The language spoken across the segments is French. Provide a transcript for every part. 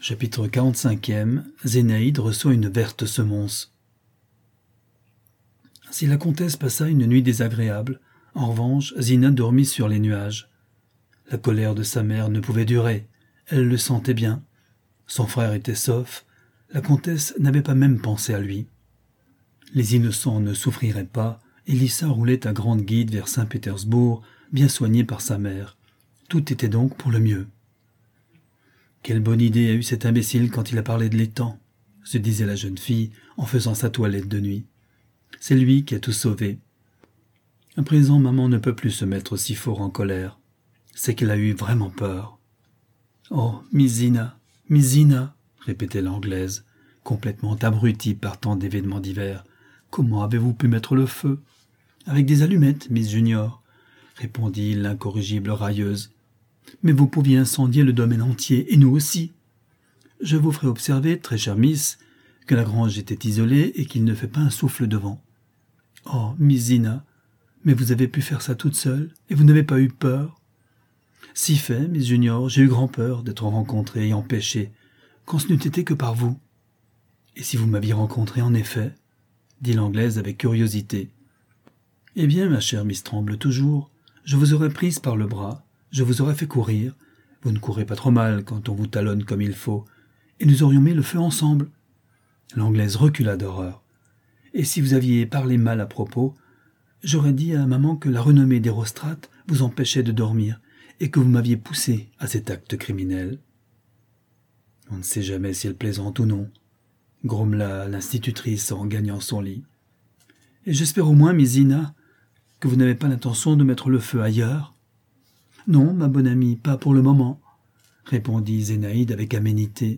Chapitre 45e. Zénaïde reçoit une verte semonce. Si la comtesse passa une nuit désagréable, en revanche, Zina dormit sur les nuages. La colère de sa mère ne pouvait durer, elle le sentait bien. Son frère était sauf, la comtesse n'avait pas même pensé à lui. Les innocents ne souffriraient pas, et Lissa roulait à grande guide vers Saint-Pétersbourg, bien soignée par sa mère. Tout était donc pour le mieux. Quelle bonne idée a eu cet imbécile quand il a parlé de l'étang, se disait la jeune fille en faisant sa toilette de nuit. C'est lui qui a tout sauvé. À présent, maman ne peut plus se mettre aussi fort en colère. C'est qu'elle a eu vraiment peur. « Oh, Miss Zina, répétait l'Anglaise, complètement abrutie par tant d'événements divers. « Comment avez-vous pu mettre le feu ?»« Avec des allumettes, Miss Junior, répondit l'incorrigible railleuse. « Mais vous pouviez incendier le domaine entier, et nous aussi. Je vous ferai observer, très chère Miss, que la grange était isolée et qu'il ne fait pas un souffle de vent. Oh, Miss Zina, mais vous avez pu faire ça toute seule, et vous n'avez pas eu peur. Si fait, Miss Junior, j'ai eu grand peur d'être rencontrée et empêchée, quand ce n'eût été que par vous. Et si vous m'aviez rencontrée en effet, dit l'Anglaise avec curiosité. Eh bien, ma chère Miss Tremble, toujours, je vous aurais prise par le bras, je vous aurais fait courir, vous ne courez pas trop mal quand on vous talonne comme il faut, et nous aurions mis le feu ensemble. L'Anglaise recula d'horreur. Et si vous aviez parlé mal à propos, j'aurais dit à maman que la renommée d'Hérostrate vous empêchait de dormir, et que vous m'aviez poussé à cet acte criminel. On ne sait jamais si elle plaisante ou non, grommela l'institutrice en gagnant son lit. Et j'espère au moins, Miss Zina, que vous n'avez pas l'intention de mettre le feu ailleurs. Non, ma bonne amie, pas pour le moment, répondit Zénaïde avec aménité.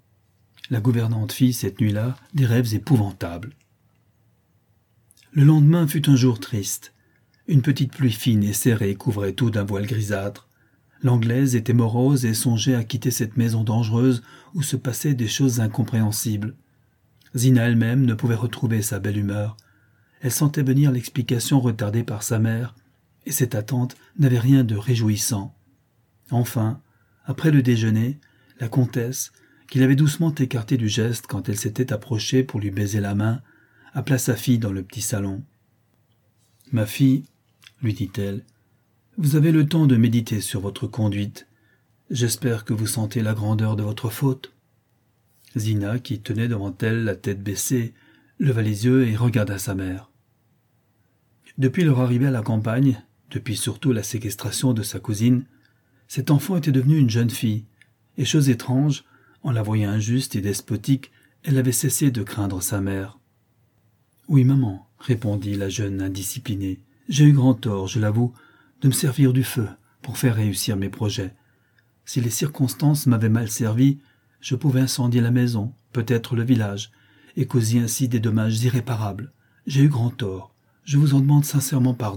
La gouvernante fit cette nuit-là des rêves épouvantables. Le lendemain fut un jour triste. Une petite pluie fine et serrée couvrait tout d'un voile grisâtre. L'Anglaise était morose et songeait à quitter cette maison dangereuse où se passaient des choses incompréhensibles. Zina elle-même ne pouvait retrouver sa belle humeur. Elle sentait venir l'explication retardée par sa mère, et cette attente n'avait rien de réjouissant. Enfin, après le déjeuner, la comtesse, qui l'avait doucement écartée du geste quand elle s'était approchée pour lui baiser la main, appela sa fille dans le petit salon. « Ma fille, lui dit-elle, vous avez le temps de méditer sur votre conduite. J'espère que vous sentez la grandeur de votre faute. » Zina, qui tenait devant elle la tête baissée, leva les yeux et regarda sa mère. Depuis leur arrivée à la campagne, depuis surtout la séquestration de sa cousine, cette enfant était devenue une jeune fille, et chose étrange, en la voyant injuste et despotique, elle avait cessé de craindre sa mère. « Oui, maman, répondit la jeune indisciplinée, j'ai eu grand tort, je l'avoue, de me servir du feu pour faire réussir mes projets. Si les circonstances m'avaient mal servi, je pouvais incendier la maison, peut-être le village, et causer ainsi des dommages irréparables. J'ai eu grand tort, je vous en demande sincèrement pardon. »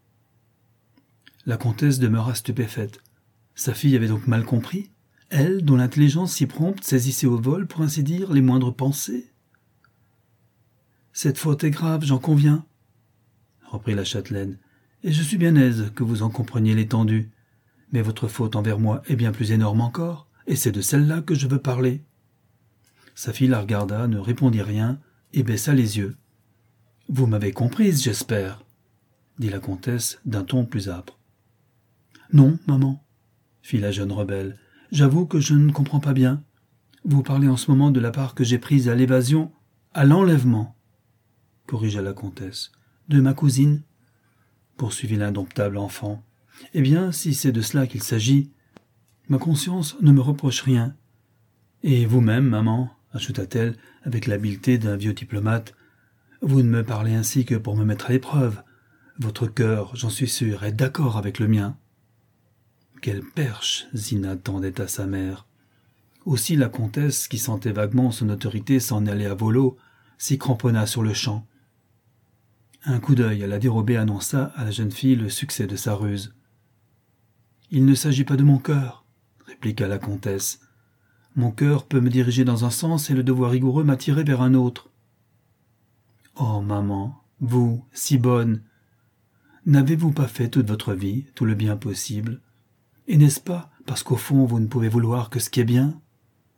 La comtesse demeura stupéfaite. Sa fille avait donc mal compris, elle, dont l'intelligence si prompte saisissait au vol, pour ainsi dire, les moindres pensées. « Cette faute est grave, j'en conviens, reprit la châtelaine, et je suis bien aise que vous en compreniez l'étendue. Mais votre faute envers moi est bien plus énorme encore, et c'est de celle-là que je veux parler. » Sa fille la regarda, ne répondit rien, et baissa les yeux. « Vous m'avez comprise, j'espère, » dit la comtesse d'un ton plus âpre. « Non, maman, » fit la jeune rebelle, « j'avoue que je ne comprends pas bien. Vous parlez en ce moment de la part que j'ai prise à l'évasion, à l'enlèvement, » corrigea la comtesse. « De ma cousine, » poursuivit l'indomptable enfant. « Eh bien, si c'est de cela qu'il s'agit, ma conscience ne me reproche rien. Et vous-même, maman, ajouta-t-elle avec l'habileté d'un vieux diplomate, vous ne me parlez ainsi que pour me mettre à l'épreuve. Votre cœur, j'en suis sûr, est d'accord avec le mien. » Quelle perche Zina tendait à sa mère. Aussi la comtesse, qui sentait vaguement son autorité s'en aller à volo, s'y cramponna sur le champ. Un coup d'œil à la dérobée annonça à la jeune fille le succès de sa ruse. « Il ne s'agit pas de mon cœur, » répliqua la comtesse. « Mon cœur peut me diriger dans un sens et le devoir rigoureux m'attirer vers un autre. »« Oh, maman, vous, si bonne, n'avez-vous pas fait toute votre vie tout le bien possible ? Et n'est-ce pas parce qu'au fond vous ne pouvez vouloir que ce qui est bien ?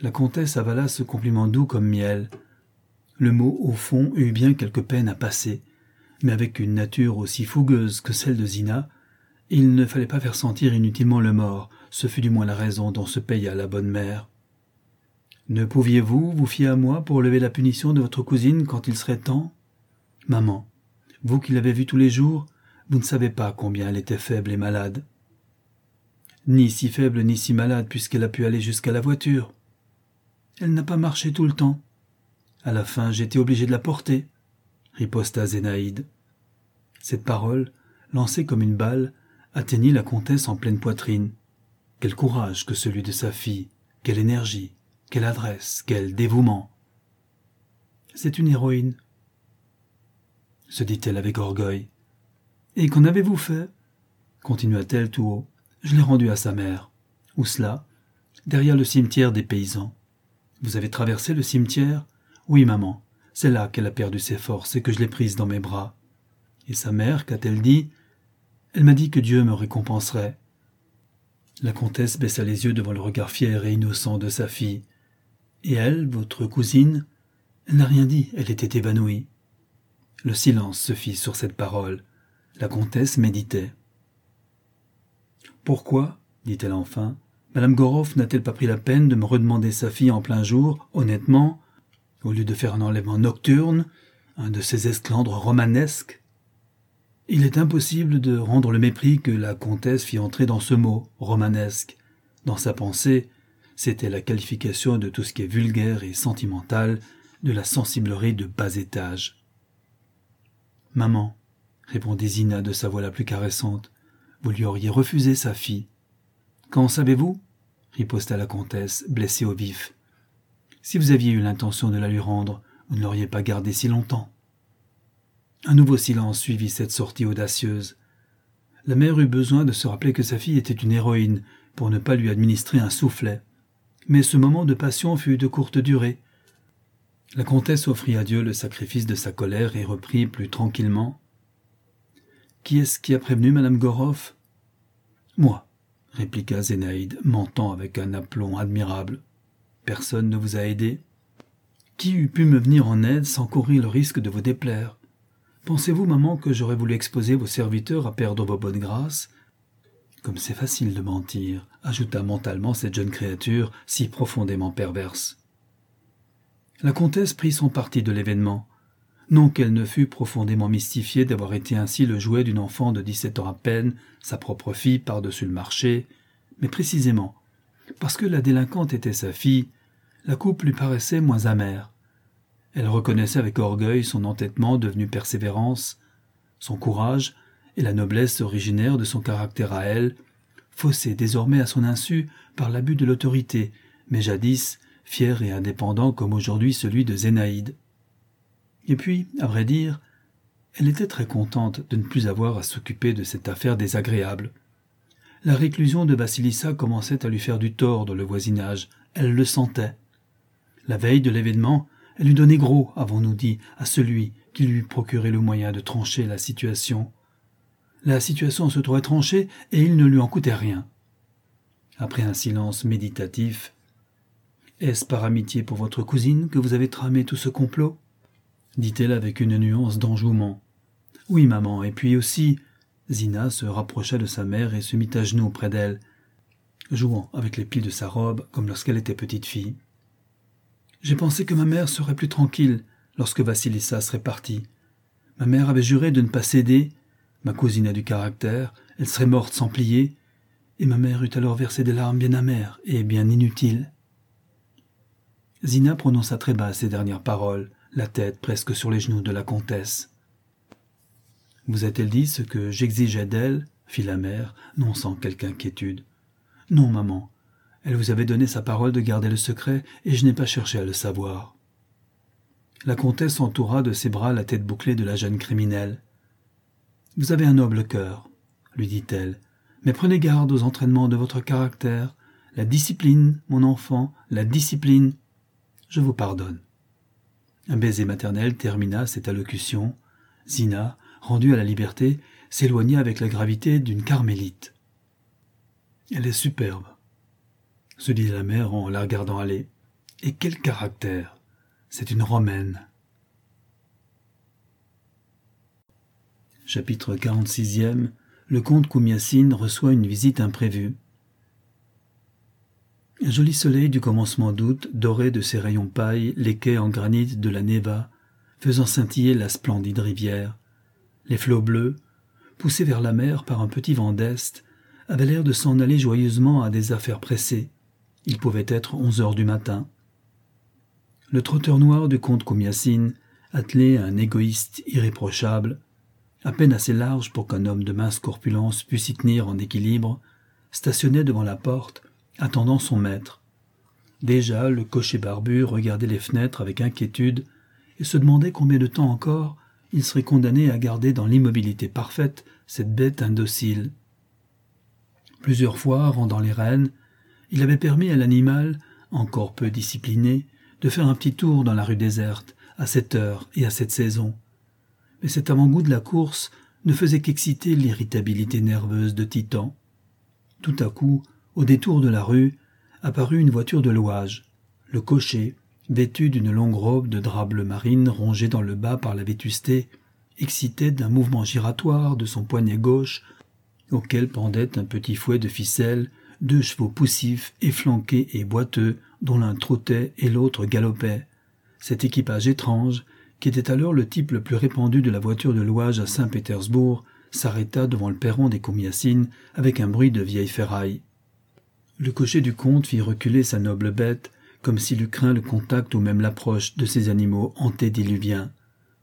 La comtesse avala ce compliment doux comme miel. Le mot, au fond, eut bien quelque peine à passer, mais avec une nature aussi fougueuse que celle de Zina, il ne fallait pas faire sentir inutilement le mort, ce fut du moins la raison dont se paya la bonne mère. Ne pouviez-vous vous fier à moi pour lever la punition de votre cousine quand il serait temps ? Maman, vous qui l'avez vue tous les jours, vous ne savez pas combien elle était faible et malade. Ni si faible ni si malade puisqu'elle a pu aller jusqu'à la voiture. Elle n'a pas marché tout le temps. À la fin, j'étais obligé de la porter, riposta Zénaïde. Cette parole, lancée comme une balle, atteignit la comtesse en pleine poitrine. Quel courage que celui de sa fille, quelle énergie, quelle adresse, quel dévouement. C'est une héroïne, se dit-elle avec orgueil. Et qu'en avez-vous fait ? Continua-t-elle tout haut. Je l'ai rendue à sa mère. Où cela ? Derrière le cimetière des paysans. Vous avez traversé le cimetière ? Oui, maman. C'est là qu'elle a perdu ses forces et que je l'ai prise dans mes bras. Et sa mère, qu'a-t-elle dit ? Elle m'a dit que Dieu me récompenserait. La comtesse baissa les yeux devant le regard fier et innocent de sa fille. Et elle, votre cousine ? Elle n'a rien dit, elle était évanouie. Le silence se fit sur cette parole. La comtesse méditait. « Pourquoi, dit-elle enfin, Madame Goroff n'a-t-elle pas pris la peine de me redemander sa fille en plein jour, honnêtement, au lieu de faire un enlèvement nocturne, un de ces esclandres romanesques ?» Il est impossible de rendre le mépris que la comtesse fit entrer dans ce mot, romanesque. Dans sa pensée, c'était la qualification de tout ce qui est vulgaire et sentimental, de la sensiblerie de bas étage. « Maman, répondit Zina de sa voix la plus caressante, vous lui auriez refusé sa fille. Qu'en savez-vous ? Riposta la comtesse, blessée au vif. Si vous aviez eu l'intention de la lui rendre, vous ne l'auriez pas gardée si longtemps. Un nouveau silence suivit cette sortie audacieuse. La mère eut besoin de se rappeler que sa fille était une héroïne pour ne pas lui administrer un soufflet. Mais ce moment de passion fut de courte durée. La comtesse offrit à Dieu le sacrifice de sa colère et reprit plus tranquillement. « Qui est-ce qui a prévenu Madame Goroff ?»« Moi, » répliqua Zénaïde, mentant avec un aplomb admirable. « Personne ne vous a aidé ? Qui eût pu me venir en aide sans courir le risque de vous déplaire ? Pensez-vous, maman, que j'aurais voulu exposer vos serviteurs à perdre vos bonnes grâces ? Comme c'est facile de mentir, ajouta mentalement cette jeune créature si profondément perverse. La comtesse prit son parti de l'événement. Non qu'elle ne fût profondément mystifiée d'avoir été ainsi le jouet d'une enfant de 17 ans à peine, sa propre fille par-dessus le marché, mais précisément, parce que la délinquante était sa fille, la coupe lui paraissait moins amère. Elle reconnaissait avec orgueil son entêtement devenu persévérance, son courage et la noblesse originaire de son caractère à elle, faussé désormais à son insu par l'abus de l'autorité, mais jadis fier et indépendant comme aujourd'hui celui de Zénaïde. Et puis, à vrai dire, elle était très contente de ne plus avoir à s'occuper de cette affaire désagréable. La réclusion de Vassilissa commençait à lui faire du tort dans le voisinage, elle le sentait. La veille de l'événement, elle eût donné gros, avons-nous dit, à celui qui lui procurait le moyen de trancher la situation. La situation se trouvait tranchée et il ne lui en coûtait rien. Après un silence méditatif, « Est-ce par amitié pour votre cousine que vous avez tramé tout ce complot ?» dit-elle avec une nuance d'enjouement. « Oui, maman, et puis aussi... » Zina se rapprocha de sa mère et se mit à genoux près d'elle, jouant avec les plis de sa robe comme lorsqu'elle était petite fille. « J'ai pensé que ma mère serait plus tranquille lorsque Vassilissa serait partie. Ma mère avait juré de ne pas céder, ma cousine a du caractère, elle serait morte sans plier, et ma mère eut alors versé des larmes bien amères et bien inutiles. » Zina prononça très bas ces dernières paroles, la tête presque sur les genoux de la comtesse. « Vous a-t-elle dit ce que j'exigeais d'elle ?» fit la mère, non sans quelque inquiétude. « Non, maman. Elle vous avait donné sa parole de garder le secret, et je n'ai pas cherché à le savoir. » La comtesse entoura de ses bras la tête bouclée de la jeune criminelle. « Vous avez un noble cœur, » lui dit-elle, « mais prenez garde aux entraînements de votre caractère. La discipline, mon enfant, la discipline. Je vous pardonne. » Un baiser maternel termina cette allocution. Zina, rendue à la liberté, s'éloigna avec la gravité d'une carmélite. « Elle est superbe, » se dit la mère en la regardant aller. Et quel caractère! C'est une romaine. Chapitre 46e. Le comte Koumyacine reçoit une visite imprévue. Un joli soleil du commencement d'août dorait de ses rayons paille les quais en granit de la Neva, faisant scintiller la splendide rivière. Les flots bleus, poussés vers la mer par un petit vent d'est, avaient l'air de s'en aller joyeusement à des affaires pressées. Il pouvait être 11 heures du matin. Le trotteur noir du comte Koumyacine, attelé à un égoïste irréprochable, à peine assez large pour qu'un homme de mince corpulence pût s'y tenir en équilibre, stationnait devant la porte, attendant son maître. Déjà, le cocher barbu regardait les fenêtres avec inquiétude et se demandait combien de temps encore il serait condamné à garder dans l'immobilité parfaite cette bête indocile. Plusieurs fois, rendant les rênes, il avait permis à l'animal, encore peu discipliné, de faire un petit tour dans la rue déserte, à cette heure et à cette saison. Mais cet avant-goût de la course ne faisait qu'exciter l'irritabilité nerveuse de Titan. Tout à coup, au détour de la rue, apparut une voiture de louage. Le cocher, vêtu d'une longue robe de drap bleu marine rongée dans le bas par la vétusté, excité d'un mouvement giratoire de son poignet gauche, auquel pendait un petit fouet de ficelle, 2 chevaux poussifs, efflanqués et boiteux, dont l'un trottait et l'autre galopait. Cet équipage étrange, qui était alors le type le plus répandu de la voiture de louage à Saint-Pétersbourg, s'arrêta devant le perron des Koumyacines avec un bruit de vieille ferraille. Le cocher du comte fit reculer sa noble bête, comme s'il eût craint le contact ou même l'approche de ces animaux antédiluviens.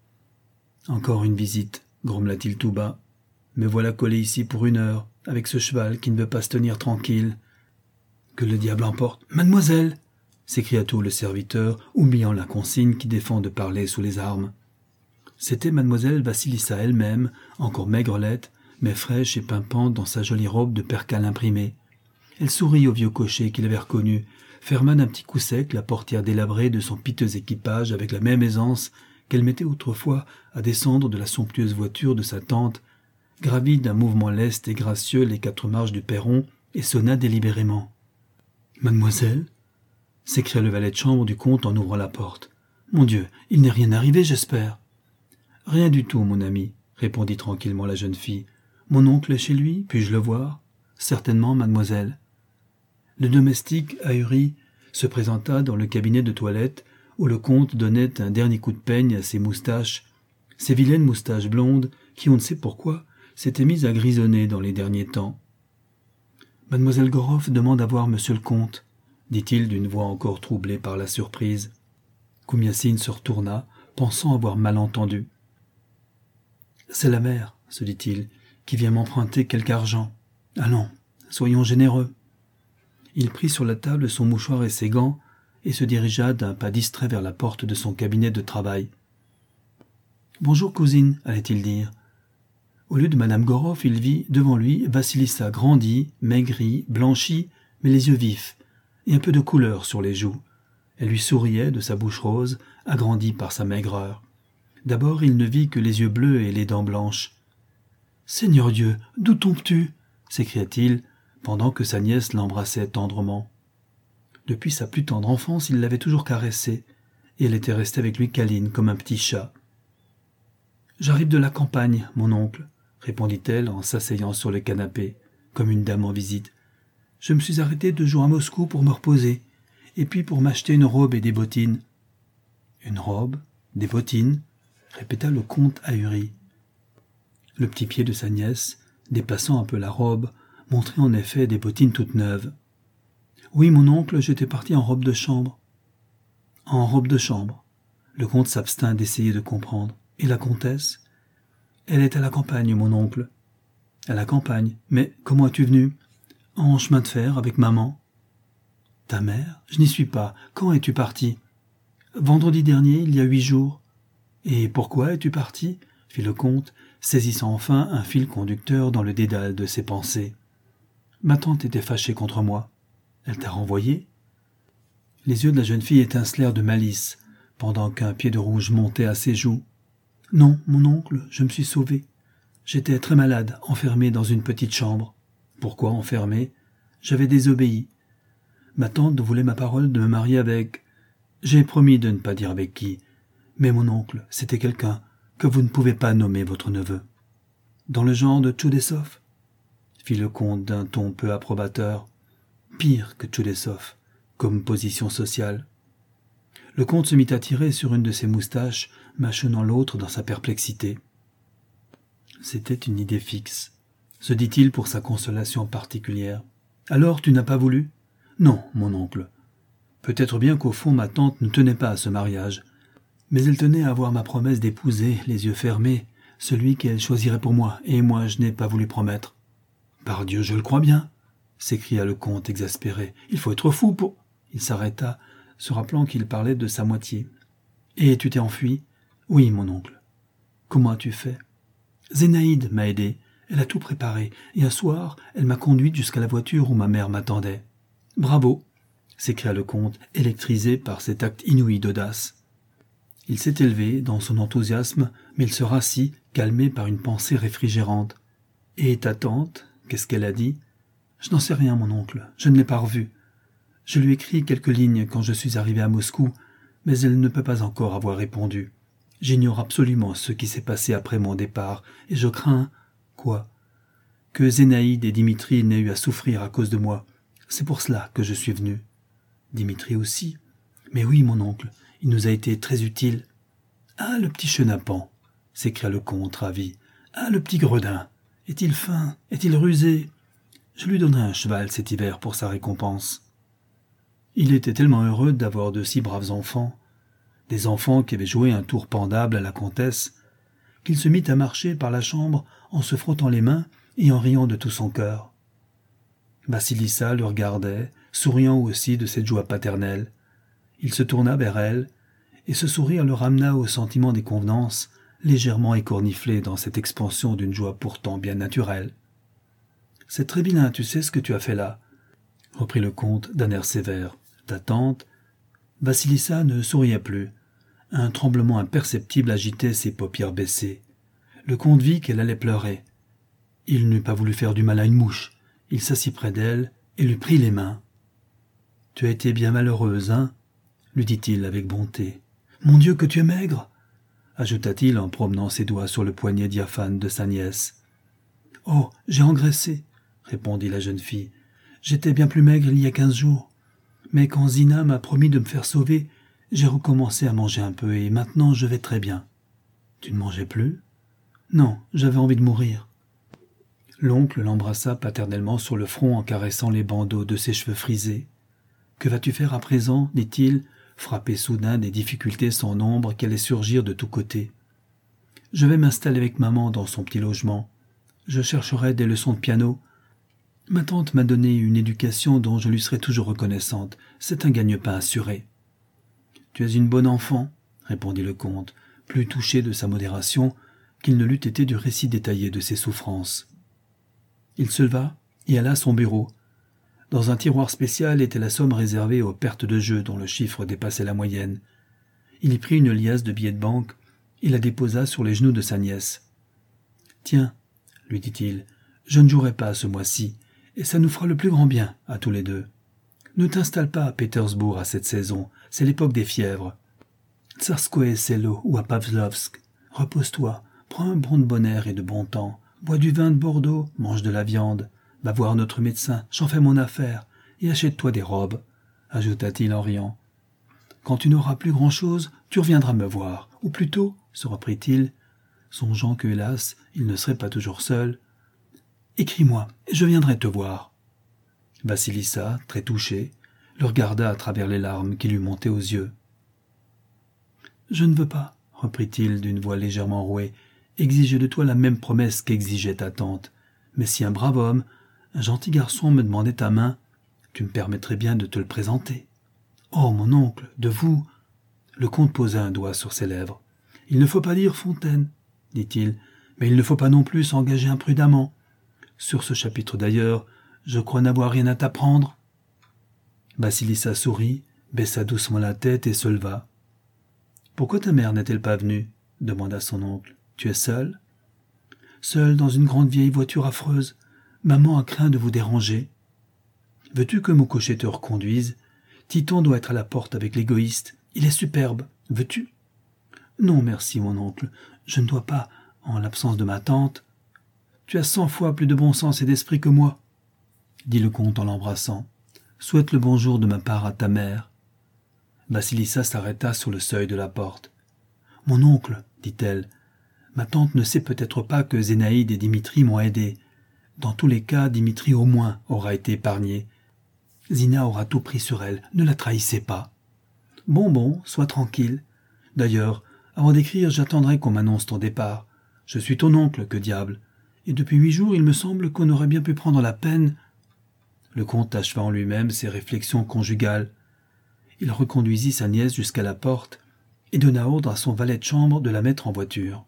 « Encore une visite, grommela-t-il tout bas. Me voilà collé ici pour 1 heure, avec ce cheval qui ne veut pas se tenir tranquille. Que le diable emporte. Mademoiselle! S'écria tout le serviteur, oubliant la consigne qui défend de parler sous les armes. C'était mademoiselle Vassilissa elle-même, encore maigrelette, mais fraîche et pimpante dans sa jolie robe de percale imprimée. Elle sourit au vieux cocher qu'il avait reconnu, ferma d'un petit coup sec la portière délabrée de son piteux équipage avec la même aisance qu'elle mettait autrefois à descendre de la somptueuse voiture de sa tante, gravit d'un mouvement leste et gracieux les 4 marches du perron et sonna délibérément. « Mademoiselle ?» s'écria le valet de chambre du comte en ouvrant la porte. « Mon Dieu, il n'est rien arrivé, j'espère. »« Rien du tout, mon ami, » répondit tranquillement la jeune fille. « Mon oncle est chez lui, puis-je le voir ?»« Certainement, mademoiselle. » Le domestique, ahuri, se présenta dans le cabinet de toilette où le comte donnait un dernier coup de peigne à ses moustaches, ces vilaines moustaches blondes qui, on ne sait pourquoi, s'étaient mises à grisonner dans les derniers temps. « Mademoiselle Goroff demande à voir monsieur le comte, » dit-il d'une voix encore troublée par la surprise. Koumyacine se retourna, pensant avoir mal entendu. « C'est la mère, se dit-il, qui vient m'emprunter quelque argent. Allons, soyons généreux. » Il prit sur la table son mouchoir et ses gants et se dirigea d'un pas distrait vers la porte de son cabinet de travail. « Bonjour, cousine, allait-il dire. Au lieu de madame Goroff, il vit devant lui Vassilissa grandie, maigrie, blanchie, mais les yeux vifs, et un peu de couleur sur les joues. Elle lui souriait de sa bouche rose, agrandie par sa maigreur. D'abord, il ne vit que les yeux bleus et les dents blanches. « Seigneur Dieu, d'où tombes-tu » s'écria-t-il, pendant que sa nièce l'embrassait tendrement. Depuis sa plus tendre enfance, il l'avait toujours caressée, et elle était restée avec lui câline comme un petit chat. « J'arrive de la campagne, mon oncle, » répondit-elle en s'asseyant sur le canapé, comme une dame en visite. « Je me suis arrêtée 2 jours à Moscou pour me reposer, et puis pour m'acheter une robe et des bottines. »« Une robe, des bottines ?» répéta le comte ahuri. Le petit pied de sa nièce, dépassant un peu la robe, montrait en effet des bottines toutes neuves. « Oui, mon oncle, j'étais parti en robe de chambre. »« En robe de chambre ?» Le comte s'abstint d'essayer de comprendre. « Et la comtesse ?»« Elle est à la campagne, mon oncle. »« À la campagne. Mais comment es-tu venu ?»« En chemin de fer, avec maman. »« Ta mère ? Je n'y suis pas. Quand es-tu parti ?»« Vendredi dernier, il y a 8 jours. »« Et pourquoi es-tu parti ?» fit le comte, saisissant enfin un fil conducteur dans le dédale de ses pensées. « Ma tante était fâchée contre moi. »« Elle t'a renvoyé ?» Les yeux de la jeune fille étincelèrent de malice, pendant qu'un pied de rouge montait à ses joues. « Non, mon oncle, je me suis sauvé. J'étais très malade, enfermé dans une petite chambre. »« Pourquoi enfermé ? J'avais désobéi. Ma tante voulait ma parole de me marier avec... J'ai promis de ne pas dire avec qui, mais mon oncle, c'était quelqu'un que vous ne pouvez pas nommer votre neveu. Dans le genre de Tchoudessov, fit le comte d'un ton peu approbateur. Pire que Tchoudessov, comme position sociale. Le comte se mit à tirer sur une de ses moustaches, mâchonnant l'autre dans sa perplexité. C'était une idée fixe, se dit-il pour sa consolation particulière. Alors tu n'as pas voulu ? Non, mon oncle. Peut-être bien qu'au fond ma tante ne tenait pas à ce mariage, mais elle tenait à avoir ma promesse d'épouser, les yeux fermés, celui qu'elle choisirait pour moi, et moi je n'ai pas voulu promettre. Pardieu, je le crois bien, s'écria le comte exaspéré. Il faut être fou pour... Il s'arrêta, se rappelant qu'il parlait de sa moitié. Et tu t'es enfui ? Oui, mon oncle. Comment as-tu fait ? Zénaïde m'a aidé. Elle a tout préparé, et un soir, elle m'a conduite jusqu'à la voiture où ma mère m'attendait. Bravo, s'écria le comte, électrisé par cet acte inouï d'audace. Il s'est élevé dans son enthousiasme, mais il se rassit, calmé par une pensée réfrigérante. Et ta tante, qu'est-ce qu'elle a dit ? Je n'en sais rien, mon oncle, je ne l'ai pas revue. Je lui ai écrit quelques lignes quand je suis arrivé à Moscou, mais elle ne peut pas encore avoir répondu. J'ignore absolument ce qui s'est passé après mon départ, et je crains... Quoi ? Que Zénaïde et Dimitri n'aient eu à souffrir à cause de moi. C'est pour cela que je suis venu. Dimitri aussi. Mais oui, mon oncle, il nous a été très utile. Ah, le petit chenapan, s'écria le comte ravi. Ah, le petit gredin. Est-il fin ? Est-il rusé ? Je lui donnerai un cheval cet hiver pour sa récompense. Il était tellement heureux d'avoir de si braves enfants, des enfants qui avaient joué un tour pendable à la comtesse, qu'il se mit à marcher par la chambre en se frottant les mains et en riant de tout son cœur. Vassilissa le regardait, souriant aussi de cette joie paternelle. Il se tourna vers elle, et ce sourire le ramena au sentiment des convenances, légèrement écorniflé dans cette expansion d'une joie pourtant bien naturelle. « C'est très vilain, tu sais ce que tu as fait là », reprit le comte d'un air sévère. « Ta tante » Vassilissa ne souriait plus. Un tremblement imperceptible agitait ses paupières baissées. Le comte vit qu'elle allait pleurer. Il n'eût pas voulu faire du mal à une mouche. Il s'assit près d'elle et lui prit les mains. « Tu as été bien malheureuse, hein ?» lui dit-il avec bonté. « Mon Dieu, que tu es maigre !» ajouta-t-il en promenant ses doigts sur le poignet diaphane de sa nièce. « Oh, j'ai engraissé !» répondit la jeune fille. « J'étais bien plus maigre il y a 15 jours. Mais quand Zina m'a promis de me faire sauver, j'ai recommencé à manger un peu et maintenant je vais très bien. »« Tu ne mangeais plus ?»« Non, j'avais envie de mourir. » L'oncle l'embrassa paternellement sur le front en caressant les bandeaux de ses cheveux frisés. « Que vas-tu faire à présent ?» dit-il, frappé soudain des difficultés sans nombre qui allaient surgir de tous côtés. « Je vais m'installer avec maman dans son petit logement. Je chercherai des leçons de piano. Ma tante m'a donné une éducation dont je lui serai toujours reconnaissante. C'est un gagne-pain assuré. »« Tu es une bonne enfant, » répondit le comte, plus touché de sa modération qu'il ne l'eût été du récit détaillé de ses souffrances. Il se leva et alla à son bureau. Dans un tiroir spécial était la somme réservée aux pertes de jeu dont le chiffre dépassait la moyenne. Il y prit une liasse de billets de banque et la déposa sur les genoux de sa nièce. « Tiens, » lui dit-il, « je ne jouerai pas ce mois-ci, et ça nous fera le plus grand bien à tous les deux. Ne t'installe pas à Pétersbourg à cette saison, c'est l'époque des fièvres. Tsarskoe Selo ou à Pavlovsk, repose-toi, prends un bon air et de bon temps, bois du vin de Bordeaux, mange de la viande, va voir notre médecin, j'en fais mon affaire, et achète-toi des robes, ajouta-t-il en riant. Quand tu n'auras plus grand-chose, tu reviendras me voir, ou plutôt, se reprit-il, songeant que, hélas, il ne serait pas toujours seul, écris-moi, et je viendrai te voir. Vassilissa, très touché, le regarda à travers les larmes qui lui montaient aux yeux. « Je ne veux pas, » reprit-il d'une voix légèrement rouée, « exiger de toi la même promesse qu'exigeait ta tante. Mais si un brave homme, un gentil garçon me demandait ta main, tu me permettrais bien de te le présenter. »« Oh, mon oncle, de vous !» Le comte posa un doigt sur ses lèvres. « Il ne faut pas dire Fontaine, » dit-il, « mais il ne faut pas non plus s'engager imprudemment. Sur ce chapitre d'ailleurs, je crois n'avoir rien à t'apprendre. » Vassilissa sourit, baissa doucement la tête et se leva. « Pourquoi ta mère n'est-elle pas venue ?» demanda son oncle. « Tu es seul ?»« Seul dans une grande vieille voiture affreuse. Maman a craint de vous déranger. »« Veux-tu que mon cocher te reconduise ? Titon doit être à la porte avec l'égoïste. Il est superbe. Veux-tu » ? Non, merci, mon oncle. Je ne dois pas, en l'absence de ma tante. Tu as 100 fois plus de bon sens et d'esprit que moi, dit le comte en l'embrassant. Souhaite le bonjour de ma part à ta mère. Vassilissa s'arrêta sur le seuil de la porte. Mon oncle, dit-elle, ma tante ne sait peut-être pas que Zénaïde et Dimitri m'ont aidé. Dans tous les cas, Dimitri au moins aura été épargné. Zina aura tout pris sur elle, ne la trahissez pas. Bon, sois tranquille. D'ailleurs, avant d'écrire, j'attendrai qu'on m'annonce ton départ. Je suis ton oncle, que diable. Et depuis 8 jours, il me semble qu'on aurait bien pu prendre la peine. Le comte acheva en lui-même ses réflexions conjugales. Il reconduisit sa nièce jusqu'à la porte et donna ordre à son valet de chambre de la mettre en voiture.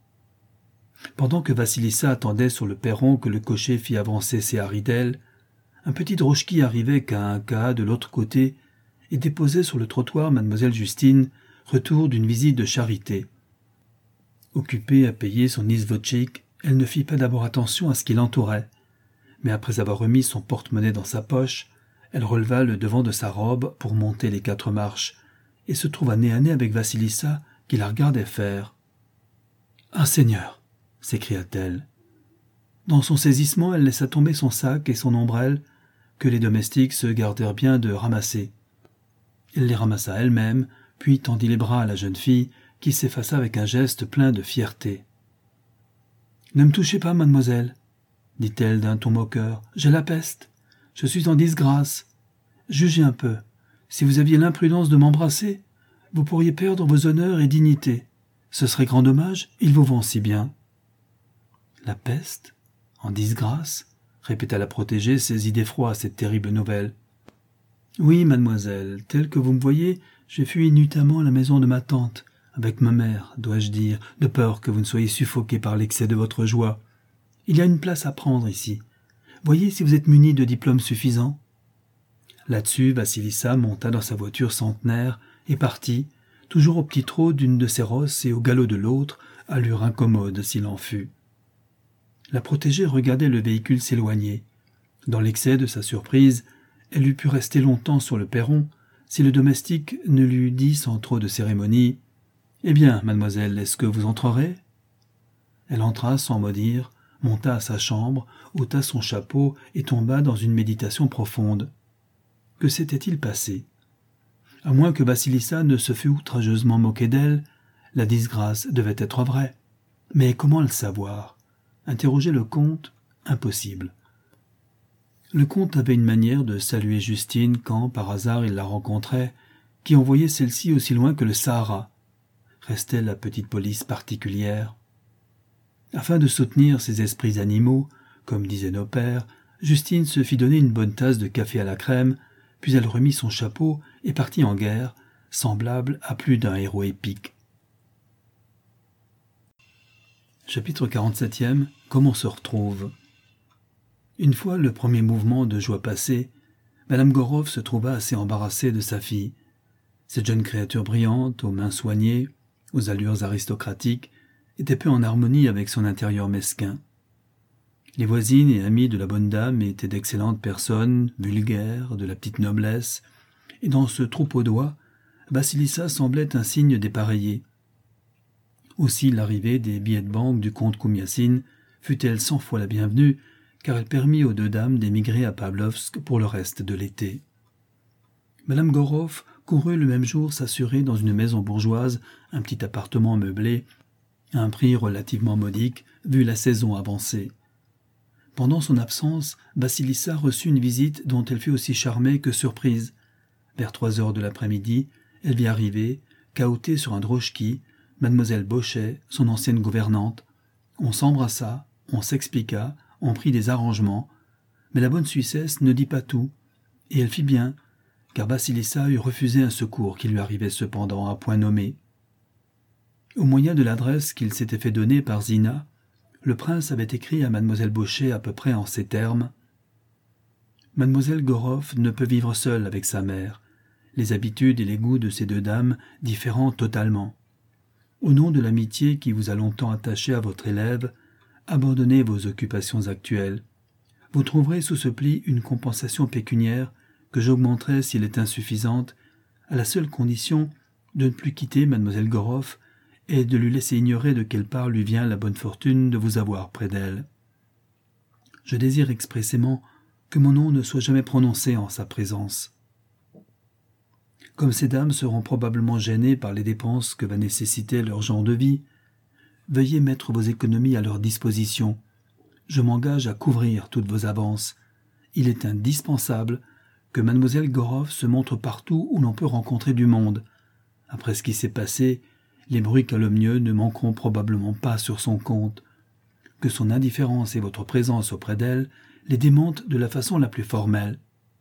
Pendant que Vassilissa attendait sur le perron que le cocher fit avancer ses haridelles, un petit droschky arrivait cahin de l'autre côté et déposait sur le trottoir mademoiselle Justine, retour d'une visite de charité. Occupée à payer son izvotchik, elle ne fit pas d'abord attention à ce qui l'entourait, mais après avoir remis son porte-monnaie dans sa poche, elle releva le devant de sa robe pour monter les 4 marches, et se trouva nez à nez avec Vassilissa qui la regardait faire. « Ah, Seigneur !» s'écria-t-elle. Dans son saisissement, elle laissa tomber son sac et son ombrelle, que les domestiques se gardèrent bien de ramasser. Elle les ramassa elle-même, puis tendit les bras à la jeune fille, qui s'effaça avec un geste plein de fierté. « Ne me touchez pas, mademoiselle, » dit-elle d'un ton moqueur. « J'ai la peste. Je suis en disgrâce. Jugez un peu. Si vous aviez l'imprudence de m'embrasser, vous pourriez perdre vos honneurs et dignités. Ce serait grand dommage, ils vous vont si bien. »« La peste ? En disgrâce ?» répéta la protégée, saisie d'effroi à cette terrible nouvelle. « Oui, mademoiselle, tel que vous me voyez, j'ai fui nuitamment à la maison de ma tante, avec ma mère, dois-je dire, de peur que vous ne soyez suffoquée par l'excès de votre joie. Il y a une place à prendre ici. Voyez si vous êtes muni de diplômes suffisants. » Là-dessus, Vassilissa monta dans sa voiture centenaire et partit, toujours au petit trot d'une de ses rosses et au galop de l'autre, allure incommode s'il en fut. La protégée regardait le véhicule s'éloigner. Dans l'excès de sa surprise, elle eût pu rester longtemps sur le perron si le domestique ne l'eût dit sans trop de cérémonie « Eh bien, mademoiselle, est-ce que vous entrerez ?» Elle entra sans mot dire, monta à sa chambre, ôta son chapeau et tomba dans une méditation profonde. Que s'était-il passé? À moins que Vassilissa ne se fût outrageusement moquée d'elle, la disgrâce devait être vraie. Mais comment le savoir? Interroger le comte? Impossible. Le comte avait une manière de saluer Justine quand, par hasard, il la rencontrait, qui envoyait celle-ci aussi loin que le Sahara. Restait la petite police particulière. Afin de soutenir ces esprits animaux, comme disaient nos pères, Justine se fit donner une bonne tasse de café à la crème, puis elle remit son chapeau et partit en guerre, semblable à plus d'un héros épique. Chapitre 47e. Comme on se retrouve. Une fois le premier mouvement de joie passé, Madame Gorov se trouva assez embarrassée de sa fille. Cette jeune créature brillante, aux mains soignées, aux allures aristocratiques, était peu en harmonie avec son intérieur mesquin. Les voisines et amies de la bonne dame étaient d'excellentes personnes, vulgaires, de la petite noblesse, et dans ce troupeau d'oies, Vassilissa semblait un signe dépareillé. Aussi l'arrivée des billets de banque du comte Koumyassin fut-elle 100 fois la bienvenue, car elle permit aux 2 dames d'émigrer à Pavlovsk pour le reste de l'été. Madame Gorov courut le même jour s'assurer dans une maison bourgeoise un petit appartement meublé, à un prix relativement modique, vu la saison avancée. Pendant son absence, Vassilissa reçut une visite dont elle fut aussi charmée que surprise. Vers 3 heures de l'après-midi, elle vit arriver, cahotée sur un droschky, mademoiselle Bauchet, son ancienne gouvernante. On s'embrassa, on s'expliqua, on prit des arrangements, mais la bonne Suissesse ne dit pas tout, et elle fit bien, car Vassilissa eût refusé un secours qui lui arrivait cependant à point nommé. Au moyen de l'adresse qu'il s'était fait donner par Zina, le prince avait écrit à mademoiselle Bauchet à peu près en ces termes. « Mademoiselle Gorov ne peut vivre seule avec sa mère, les habitudes et les goûts de ces 2 dames différents totalement. Au nom de l'amitié qui vous a longtemps attaché à votre élève, abandonnez vos occupations actuelles. Vous trouverez sous ce pli une compensation pécuniaire que j'augmenterai s'il est insuffisante, à la seule condition de ne plus quitter mademoiselle Goroff et de lui laisser ignorer de quelle part lui vient la bonne fortune de vous avoir près d'elle. Je désire expressément que mon nom ne soit jamais prononcé en sa présence. Comme ces dames seront probablement gênées par les dépenses que va nécessiter leur genre de vie, veuillez mettre vos économies à leur disposition. Je m'engage à couvrir toutes vos avances. Il est indispensable que mademoiselle Goroff se montre partout où l'on peut rencontrer du monde. Après ce qui s'est passé, les bruits calomnieux ne manqueront probablement pas sur son compte. Que son indifférence et votre présence auprès d'elle les démentent de la façon la plus formelle.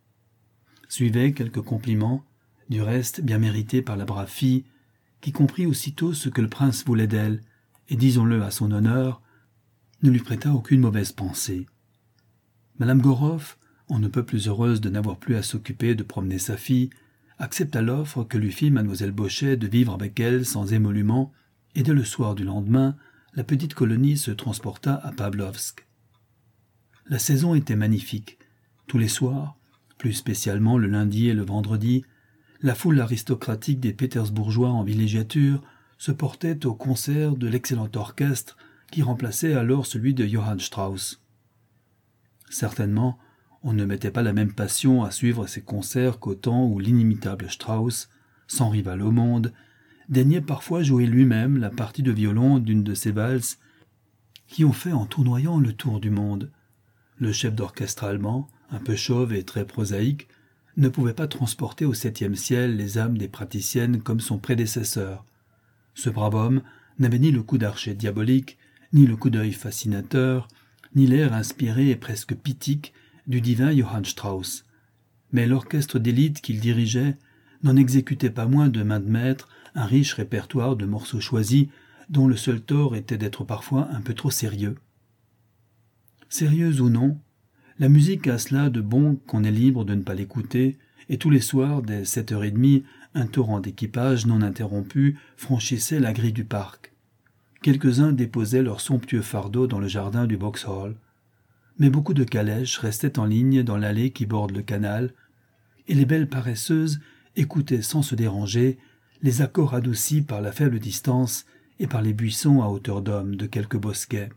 Suivez quelques compliments, du reste bien mérités par la brave fille, qui comprit aussitôt ce que le prince voulait d'elle, et disons-le à son honneur, ne lui prêta aucune mauvaise pensée. Madame Goroff, on ne peut plus heureuse de n'avoir plus à s'occuper de promener sa fille, accepta l'offre que lui fit mademoiselle Bauchet de vivre avec elle sans émolument, et dès le soir du lendemain, la petite colonie se transporta à Pavlovsk. La saison était magnifique. Tous les soirs, plus spécialement le lundi et le vendredi, la foule aristocratique des Pétersbourgeois en villégiature se portait au concert de l'excellent orchestre qui remplaçait alors celui de Johann Strauss. Certainement, on ne mettait pas la même passion à suivre ces concerts qu'au temps où l'inimitable Strauss, sans rival au monde, daignait parfois jouer lui-même la partie de violon d'une de ces valses qui ont fait en tournoyant le tour du monde. Le chef d'orchestre allemand, un peu chauve et très prosaïque, ne pouvait pas transporter au 7e ciel les âmes des praticiennes comme son prédécesseur. Ce brave homme n'avait ni le coup d'archet diabolique, ni le coup d'œil fascinateur, ni l'air inspiré et presque pythique du divin Johann Strauss. Mais l'orchestre d'élite qu'il dirigeait n'en exécutait pas moins de main de maître un riche répertoire de morceaux choisis dont le seul tort était d'être parfois un peu trop sérieux. Sérieuse ou non, la musique a cela de bon qu'on est libre de ne pas l'écouter, et tous les soirs, dès 7h30, un torrent d'équipages non interrompu franchissait la grille du parc. Quelques-uns déposaient leurs somptueux fardeaux dans le jardin du Vauxhall, mais beaucoup de calèches restaient en ligne dans l'allée qui borde le canal, et les belles paresseuses écoutaient sans se déranger les accords adoucis par la faible distance et par les buissons à hauteur d'homme de quelques bosquets.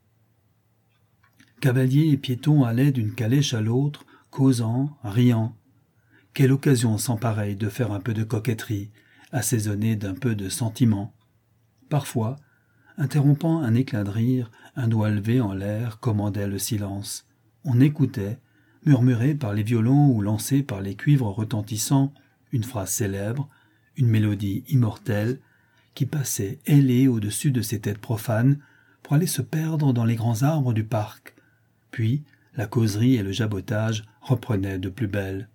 Cavaliers et piétons allaient d'une calèche à l'autre, causant, riant. Quelle occasion sans pareille de faire un peu de coquetterie, assaisonnée d'un peu de sentiment. Parfois, interrompant un éclat de rire, un doigt levé en l'air commandait le silence. On écoutait, murmurée par les violons ou lancée par les cuivres retentissants, une phrase célèbre, une mélodie immortelle, qui passait ailée au-dessus de ces têtes profanes pour aller se perdre dans les grands arbres du parc. Puis, la causerie et le jabotage reprenaient de plus belle.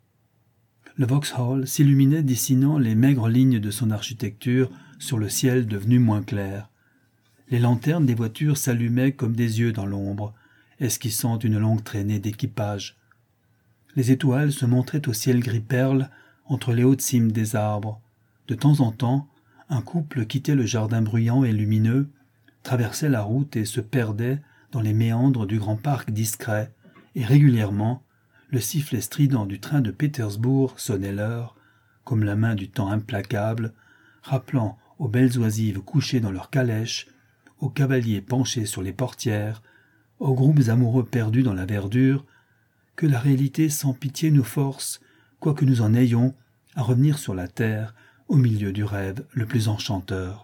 Le Vauxhall s'illuminait dessinant les maigres lignes de son architecture sur le ciel devenu moins clair. Les lanternes des voitures s'allumaient comme des yeux dans l'ombre, esquissant une longue traînée d'équipages. Les étoiles se montraient au ciel gris perle entre les hautes cimes des arbres. De temps en temps, un couple quittait le jardin bruyant et lumineux, traversait la route et se perdait dans les méandres du grand parc discret, et régulièrement, le sifflet strident du train de Pétersbourg sonnait l'heure, comme la main du temps implacable, rappelant aux belles oisives couchées dans leurs calèches, aux cavaliers penchés sur les portières, aux groupes amoureux perdus dans la verdure, que la réalité sans pitié nous force, quoi que nous en ayons, à revenir sur la terre au milieu du rêve le plus enchanteur.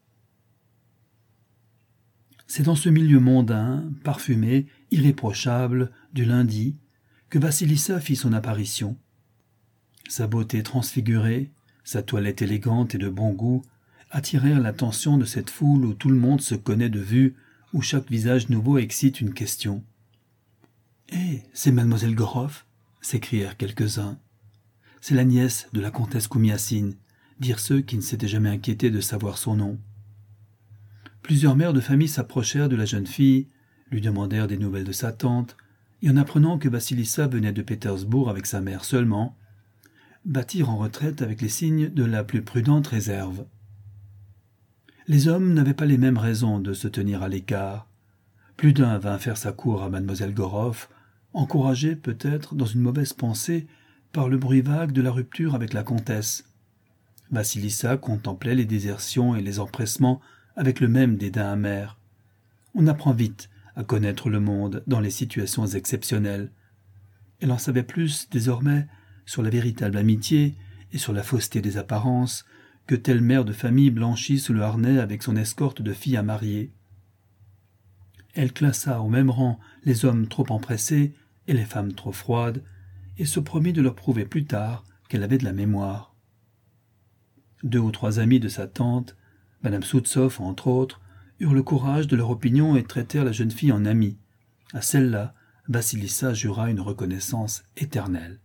C'est dans ce milieu mondain, parfumé, irréprochable, du lundi, que Vassilissa fit son apparition. Sa beauté transfigurée, sa toilette élégante et de bon goût, attirèrent l'attention de cette foule où tout le monde se connaît de vue, où chaque visage nouveau excite une question. « Eh, c'est mademoiselle Goroff !» s'écrièrent quelques-uns. « C'est la nièce de la comtesse Komiassine », dirent ceux qui ne s'étaient jamais inquiétés de savoir son nom. Plusieurs mères de famille s'approchèrent de la jeune fille, lui demandèrent des nouvelles de sa tante, et en apprenant que Vassilissa venait de Pétersbourg avec sa mère seulement, battirent en retraite avec les signes de la plus prudente réserve. Les hommes n'avaient pas les mêmes raisons de se tenir à l'écart. Plus d'un vint faire sa cour à mademoiselle Goroff, encouragé peut-être dans une mauvaise pensée par le bruit vague de la rupture avec la comtesse. Vassilissa contemplait les désertions et les empressements avec le même dédain amer. On apprend vite à connaître le monde dans les situations exceptionnelles. Elle en savait plus, désormais, sur la véritable amitié et sur la fausseté des apparences que telle mère de famille blanchie sous le harnais avec son escorte de filles à marier. Elle classa au même rang les hommes trop empressés et les femmes trop froides, et se promit de leur prouver plus tard qu'elle avait de la mémoire. 2 ou 3 amis de sa tante, Madame Soutsov entre autres, eurent le courage de leur opinion et traitèrent la jeune fille en amie. À celle-là, Vassilissa jura une reconnaissance éternelle.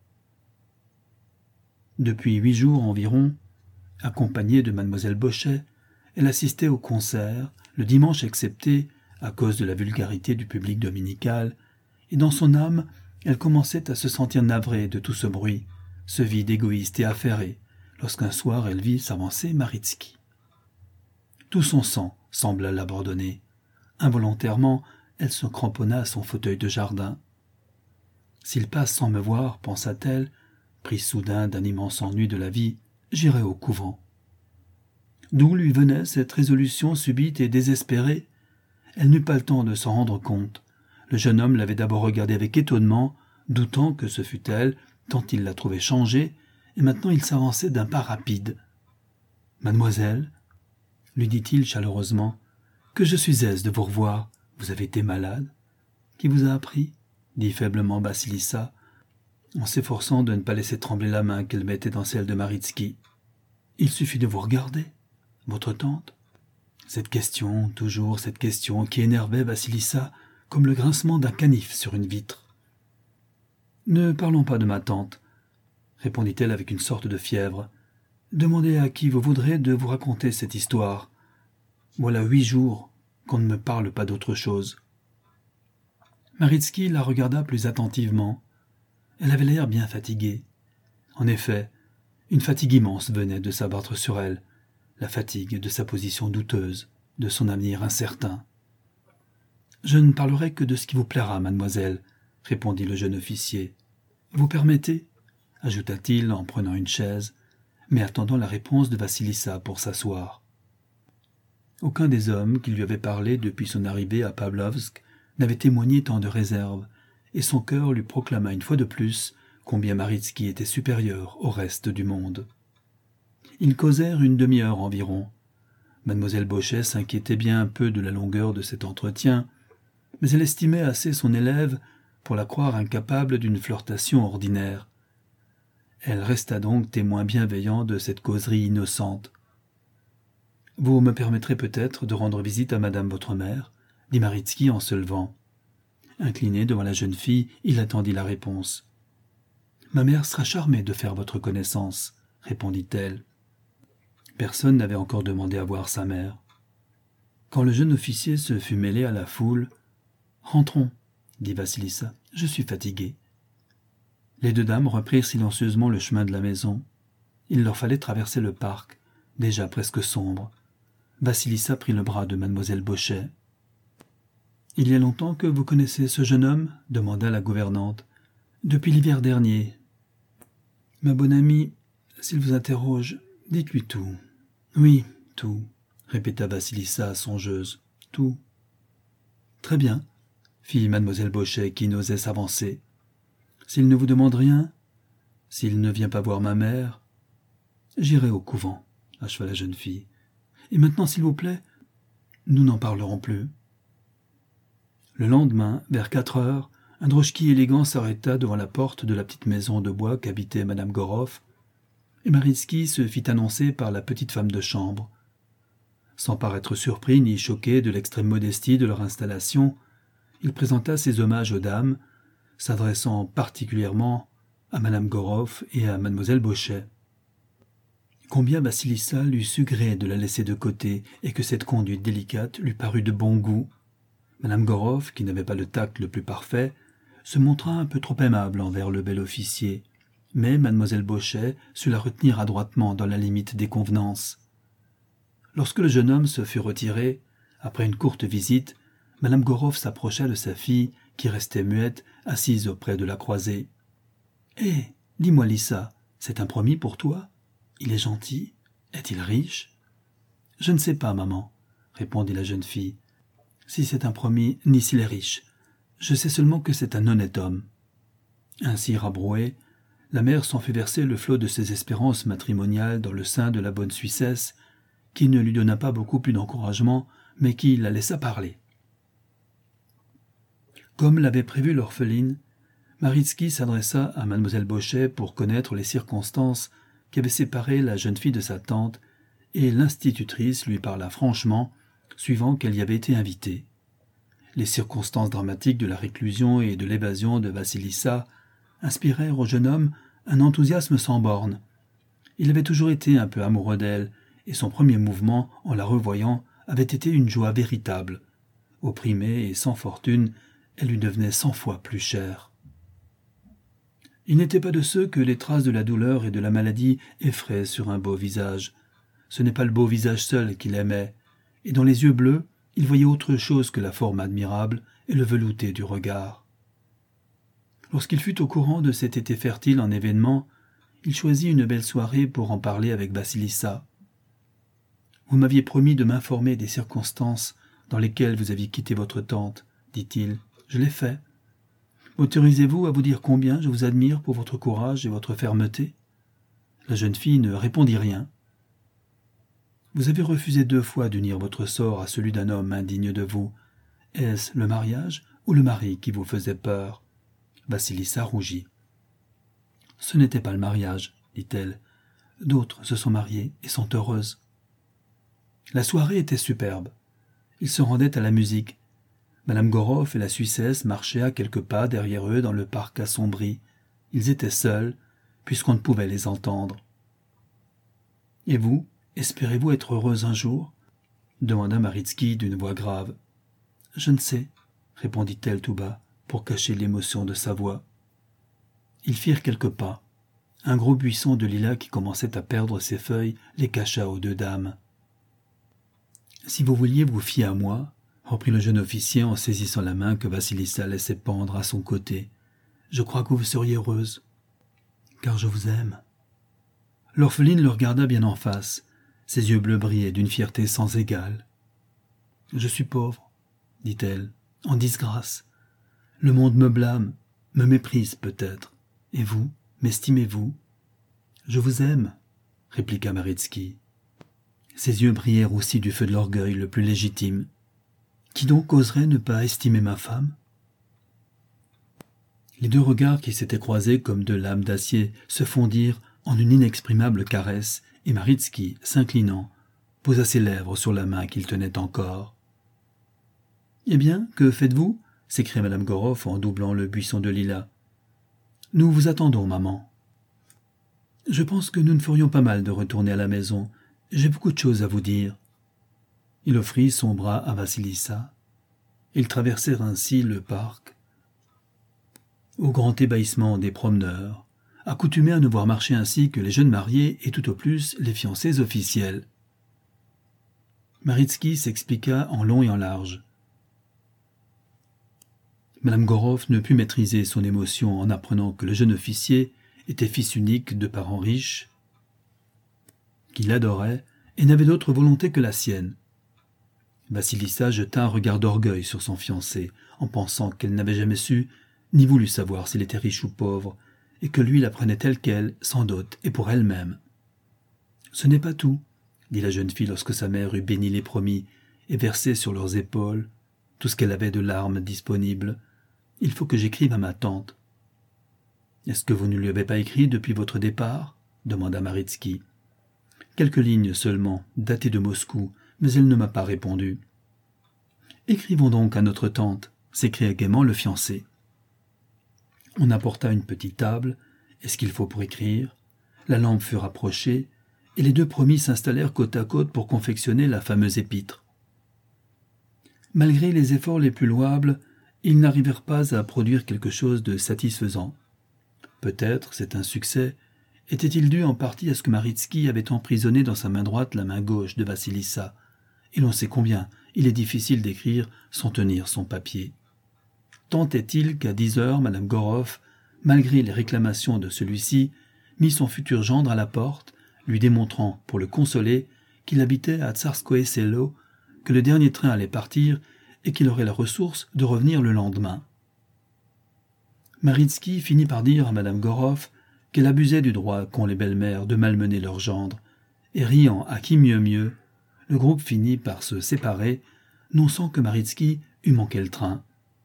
Depuis 8 jours environ, accompagnée de mademoiselle Bochet, elle assistait au concert, le dimanche excepté, à cause de la vulgarité du public dominical, et dans son âme, elle commençait à se sentir navrée de tout ce bruit, ce vide égoïste et affairé, lorsqu'un soir elle vit s'avancer Maritsky. Tout son sang sembla l'abandonner. Involontairement, elle se cramponna à son fauteuil de jardin. « S'il passe sans me voir, pensa-t-elle, prise soudain d'un immense ennui de la vie, j'irai au couvent. » D'où lui venait cette résolution subite et désespérée? Elle n'eut pas le temps de s'en rendre compte. Le jeune homme l'avait d'abord regardée avec étonnement, doutant que ce fût elle, tant il la trouvait changée, et maintenant il s'avançait d'un pas rapide. « Mademoiselle, » lui dit-il chaleureusement, « que je suis aise de vous revoir. Vous avez été malade. »« Qui vous a appris ?» dit faiblement Vassilissa, en s'efforçant de ne pas laisser trembler la main qu'elle mettait dans celle de Maritsky. « Il suffit de vous regarder. Votre tante ?» Cette question, toujours cette question, qui énervait Vassilissa comme le grincement d'un canif sur une vitre. « Ne parlons pas de ma tante, » répondit-elle avec une sorte de fièvre. « Demandez à qui vous voudrez de vous raconter cette histoire. Voilà 8 jours qu'on ne me parle pas d'autre chose. » Maritsky la regarda plus attentivement. Elle avait l'air bien fatiguée. En effet, une fatigue immense venait de s'abattre sur elle, la fatigue de sa position douteuse, de son avenir incertain. « Je ne parlerai que de ce qui vous plaira, mademoiselle, » répondit le jeune officier. « Vous permettez » ajouta-t-il en prenant une chaise, mais attendant la réponse de Vassilissa pour s'asseoir. Aucun des hommes qui lui avaient parlé depuis son arrivée à Pavlovsk n'avait témoigné tant de réserve, et son cœur lui proclama une fois de plus combien Maritsky était supérieur au reste du monde. Ils causèrent une demi-heure environ. Mademoiselle Bochet s'inquiétait bien un peu de la longueur de cet entretien, mais elle estimait assez son élève pour la croire incapable d'une flirtation ordinaire. Elle resta donc témoin bienveillant de cette causerie innocente. « Vous me permettrez peut-être de rendre visite à madame votre mère ?» dit Maritsky en se levant. Incliné devant la jeune fille, il attendit la réponse. « Ma mère sera charmée de faire votre connaissance, » répondit-elle. Personne n'avait encore demandé à voir sa mère. Quand le jeune officier se fut mêlé à la foule, « Rentrons, » dit Vassilissa, « je suis fatigué. » Les 2 dames reprirent silencieusement le chemin de la maison. Il leur fallait traverser le parc, déjà presque sombre. Vassilissa prit le bras de mademoiselle Bochet. « Il y a longtemps que vous connaissez ce jeune homme ?» demanda la gouvernante. « Depuis l'hiver dernier. »« Ma bonne amie, s'il vous interroge, dites-lui tout. »« Oui, tout, » répéta Vassilissa songeuse. « Tout. »« Très bien, » fit mademoiselle Bochet qui n'osait s'avancer. « S'il ne vous demande rien, s'il ne vient pas voir ma mère, j'irai au couvent, » acheva la jeune fille. « Et maintenant, s'il vous plaît, nous n'en parlerons plus. » Le lendemain, vers 4 heures, un droschky élégant s'arrêta devant la porte de la petite maison de bois qu'habitait madame Goroff, et Maritsky se fit annoncer par la petite femme de chambre. Sans paraître surpris ni choqué de l'extrême modestie de leur installation, il présenta ses hommages aux dames, s'adressant particulièrement à madame Goroff et à mademoiselle Bochet. Combien Vassilissa lui sut gré de la laisser de côté et que cette conduite délicate lui parut de bon goût. Madame Goroff, qui n'avait pas le tact le plus parfait, se montra un peu trop aimable envers le bel officier, mais mademoiselle Bochet sut la retenir adroitement dans la limite des convenances. Lorsque le jeune homme se fut retiré, après une courte visite, madame Goroff s'approcha de sa fille, qui restait muette, assise auprès de la croisée. « Hé, dis-moi, Lissa, c'est un promis pour toi? Il est gentil ?» Est-il riche ? Je ne sais pas, maman, répondit la jeune fille. Si c'est un promis, ni s'il est riche. Je sais seulement que c'est un honnête homme. Ainsi rabrouée, la mère s'en fait verser le flot de ses espérances matrimoniales dans le sein de la bonne Suissesse, qui ne lui donna pas beaucoup plus d'encouragement, mais qui la laissa parler. Comme l'avait prévu l'orpheline, Maritzky s'adressa à mademoiselle Bauchet pour connaître les circonstances qui avaient séparé la jeune fille de sa tante, et l'institutrice lui parla franchement, suivant qu'elle y avait été invitée. Les circonstances dramatiques de la réclusion et de l'évasion de Vassilissa inspirèrent au jeune homme un enthousiasme sans bornes. Il avait toujours été un peu amoureux d'elle, et son premier mouvement, en la revoyant, avait été une joie véritable. Opprimée et sans fortune, elle lui devenait 100 fois plus chère. Il n'était pas de ceux que les traces de la douleur et de la maladie effraient sur un beau visage. Ce n'est pas le beau visage seul qu'il aimait, et dans les yeux bleus, il voyait autre chose que la forme admirable et le velouté du regard. Lorsqu'il fut au courant de cet été fertile en événements, il choisit une belle soirée pour en parler avec Vassilissa. « Vous m'aviez promis de m'informer des circonstances dans lesquelles vous aviez quitté votre tante, dit-il. Je l'ai fait. M'autorisez-vous à vous dire combien je vous admire pour votre courage et votre fermeté ?» La jeune fille ne répondit rien. « Vous avez refusé 2 fois d'unir votre sort à celui d'un homme indigne de vous. Est-ce le mariage ou le mari qui vous faisait peur ?» Vassilissa rougit. « Ce n'était pas le mariage, dit-elle. D'autres se sont mariées et sont heureuses. » La soirée était superbe. Ils se rendaient à la musique. Madame Goroff et la Suissesse marchaient à quelques pas derrière eux dans le parc assombri. Ils étaient seuls, puisqu'on ne pouvait les entendre. « Et vous, espérez-vous être heureuse un jour ?» demanda Maritzky d'une voix grave. « Je ne sais, » répondit-elle tout bas, pour cacher l'émotion de sa voix. Ils firent quelques pas. Un gros buisson de lilas qui commençait à perdre ses feuilles les cacha aux 2 dames. « Si vous vouliez vous fier à moi, » reprit le jeune officier en saisissant la main que Vassilissa laissait pendre à son côté, « je crois que vous seriez heureuse, car je vous aime. » L'orpheline le regarda bien en face. Ses yeux bleus brillaient d'une fierté sans égale. « Je suis pauvre, » dit-elle, « en disgrâce. Le monde me blâme, me méprise peut-être. Et vous, m'estimez-vous ? » « Je vous aime, » répliqua Maritzky. Ses yeux brillèrent aussi du feu de l'orgueil le plus légitime. « Qui donc oserait ne pas estimer ma femme ?» Les 2 regards qui s'étaient croisés comme 2 lames d'acier se fondirent en une inexprimable caresse, et Maritzky, s'inclinant, posa ses lèvres sur la main qu'il tenait encore. « Eh bien, que faites-vous » s'écria madame Goroff en doublant le buisson de lilas. « Nous vous attendons, maman. »« Je pense que nous ne ferions pas mal de retourner à la maison. J'ai beaucoup de choses à vous dire. » Il offrit son bras à Vassilissa. Ils traversèrent ainsi le parc, au grand ébahissement des promeneurs, accoutumés à ne voir marcher ainsi que les jeunes mariés et tout au plus les fiancés officiels. Maritzky s'expliqua en long et en large. Madame Goroff ne put maîtriser son émotion en apprenant que le jeune officier était fils unique de parents riches, qui l'adorait et n'avait d'autre volonté que la sienne. Vassilissa jeta un regard d'orgueil sur son fiancé, en pensant qu'elle n'avait jamais su, ni voulu savoir s'il était riche ou pauvre, et que lui la prenait telle qu'elle, sans dot, et pour elle-même. « Ce n'est pas tout, » dit la jeune fille lorsque sa mère eut béni les promis et versé sur leurs épaules tout ce qu'elle avait de larmes disponibles. « Il faut que j'écrive à ma tante. »« Est-ce que vous ne lui avez pas écrit depuis votre départ ?» demanda Maritzky. « Quelques lignes seulement, datées de Moscou, mais elle ne m'a pas répondu. »« Écrivons donc à notre tante, » s'écria gaiement le fiancé. On apporta une petite table, et ce qu'il faut pour écrire. La lampe fut rapprochée, et les 2 promis s'installèrent côte à côte pour confectionner la fameuse épître. Malgré les efforts les plus louables, ils n'arrivèrent pas à produire quelque chose de satisfaisant. Peut-être cet insuccès était-il dû en partie à ce que Maritzky avait emprisonné dans sa main droite la main gauche de Vassilissa, et l'on sait combien il est difficile d'écrire sans tenir son papier. Tant est-il qu'à 10 heures, madame Goroff, malgré les réclamations de celui-ci, mit son futur gendre à la porte, lui démontrant, pour le consoler, qu'il habitait à Tsarskoe Selo, que le dernier train allait partir et qu'il aurait la ressource de revenir le lendemain. Maritsky finit par dire à Madame Goroff qu'elle abusait du droit qu'ont les belles-mères de malmener leurs gendres, et riant à qui mieux mieux, le groupe finit par se séparer, non sans que Maritsky eût manqué le train.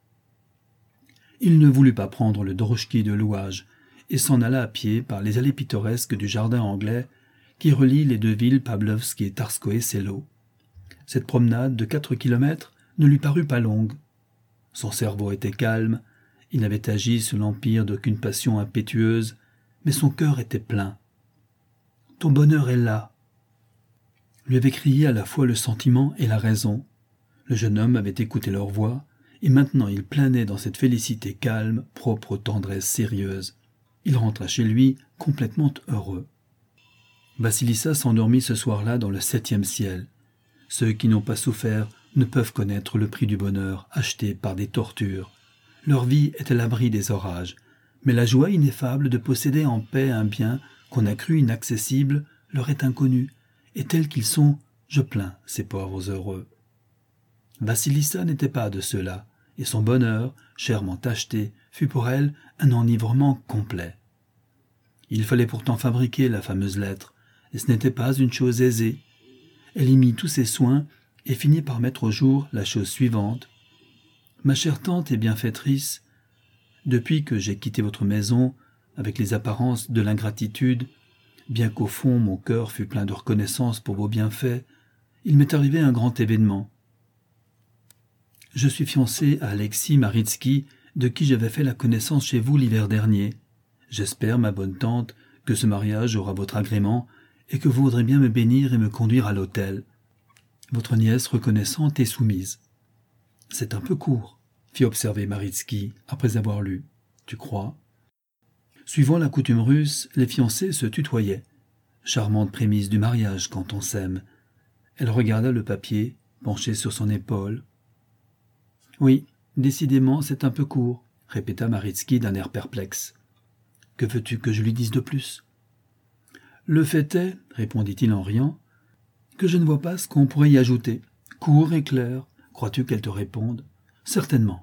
Il ne voulut pas prendre le drochky de Louage et s'en alla à pied par les allées pittoresques du jardin anglais qui relient les deux villes Pavlovsk et Tsarskoe Selo. Cette promenade de 4 kilomètres ne lui parut pas longue. Son cerveau était calme, il n'avait agi sous l'empire d'aucune passion impétueuse, mais son cœur était plein. « Ton bonheur est là !» lui avait crié à la fois le sentiment et la raison. Le jeune homme avait écouté leur voix, et maintenant il planait dans cette félicité calme, propre aux tendresses sérieuses. Il rentra chez lui complètement heureux. Vassilissa s'endormit ce soir-là dans le 7e ciel. Ceux qui n'ont pas souffert ne peuvent connaître le prix du bonheur acheté par des tortures. Leur vie est à l'abri des orages, mais la joie ineffable de posséder en paix un bien qu'on a cru inaccessible leur est inconnue, et tels qu'ils sont, je plains ces pauvres heureux. Vassilissa n'était pas de ceux-là, et son bonheur, chèrement acheté, fut pour elle un enivrement complet. Il fallait pourtant fabriquer la fameuse lettre, et ce n'était pas une chose aisée. Elle y mit tous ses soins et finit par mettre au jour la chose suivante. « Ma chère tante et bienfaitrice, depuis que j'ai quitté votre maison, avec les apparences de l'ingratitude, bien qu'au fond mon cœur fût plein de reconnaissance pour vos bienfaits, il m'est arrivé un grand événement. Je suis fiancé à Alexis Maritsky, de qui j'avais fait la connaissance chez vous l'hiver dernier. J'espère, ma bonne tante, que ce mariage aura votre agrément et que vous voudrez bien me bénir et me conduire à l'autel. Votre nièce reconnaissante et soumise. » « C'est un peu court, » fit observer Maritsky après avoir lu. « Tu crois ?» Suivant la coutume russe, les fiancés se tutoyaient. Charmante prémisse du mariage quand on s'aime. Elle regarda le papier, penché sur son épaule. « Oui, décidément, c'est un peu court, » répéta Maritsky d'un air perplexe. « Que veux-tu que je lui dise de plus ?»« Le fait est, » répondit-il en riant, « que je ne vois pas ce qu'on pourrait y ajouter. Court et clair. Crois-tu qu'elle te réponde ?»« Certainement, »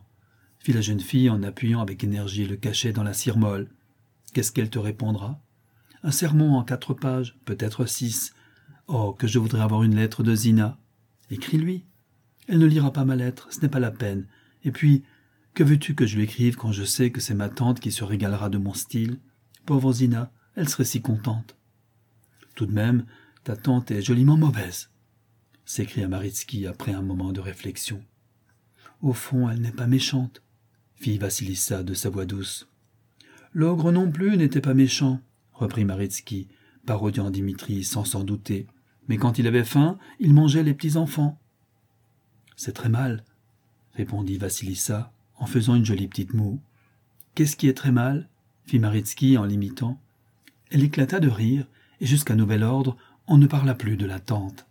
fit la jeune fille en appuyant avec énergie le cachet dans la cire molle. « Qu'est-ce qu'elle te répondra ? Un sermon en 4 pages, peut-être 6. Oh, que je voudrais avoir une lettre de Zina. Écris-lui. Elle ne lira pas ma lettre, ce n'est pas la peine. Et puis, que veux-tu que je lui écrive quand je sais que c'est ma tante qui se régalera de mon style ? Pauvre Zina, elle serait si contente. »« Tout de même, ta tante est joliment mauvaise, » s'écria Maritsky après un moment de réflexion. « Au fond, elle n'est pas méchante, » fit Vassilissa de sa voix douce. « L'ogre non plus n'était pas méchant, » reprit Maritsky, parodiant Dimitri sans s'en douter. « Mais quand il avait faim, il mangeait les petits-enfants. »« C'est très mal, » répondit Vassilissa, en faisant une jolie petite moue. « Qu'est-ce qui est très mal ?» fit Maritsky en l'imitant. Elle éclata de rire, et jusqu'à nouvel ordre, on ne parla plus de la tante.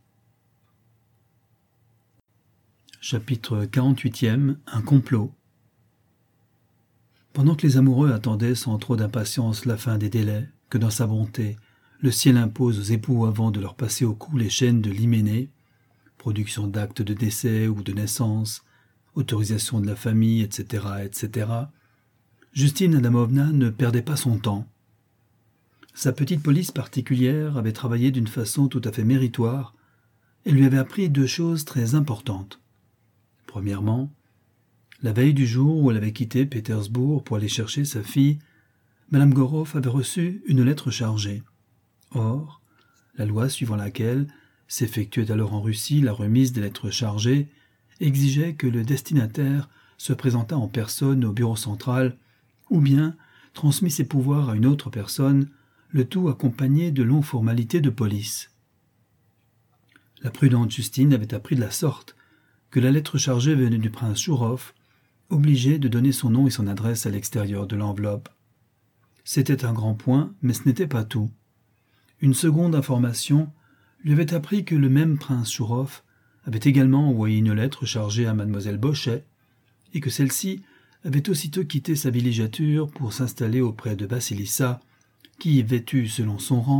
Chapitre 48e. Un complot. Pendant que les amoureux attendaient sans trop d'impatience la fin des délais, que dans sa bonté, le ciel impose aux époux avant de leur passer au cou les chaînes de l'hyménée, production d'actes de décès ou de naissance, autorisation de la famille, etc., etc., Justine Adamovna ne perdait pas son temps. Sa petite police particulière avait travaillé d'une façon tout à fait méritoire et lui avait appris 2 choses très importantes. Premièrement, la veille du jour où elle avait quitté Pétersbourg pour aller chercher sa fille, Madame Goroff avait reçu une lettre chargée. Or, la loi suivant laquelle s'effectuait alors en Russie la remise des lettres chargées exigeait que le destinataire se présentât en personne au bureau central ou bien transmit ses pouvoirs à une autre personne, le tout accompagné de longues formalités de police. La prudente Justine avait appris de la sorte que la lettre chargée venait du prince Chourov, obligé de donner son nom et son adresse à l'extérieur de l'enveloppe. C'était un grand point, mais ce n'était pas tout. Une seconde information lui avait appris que le même prince Chourov avait également envoyé une lettre chargée à mademoiselle Bochet, et que celle-ci avait aussitôt quitté sa villégiature pour s'installer auprès de Vassilissa, qui, vêtue selon son rang,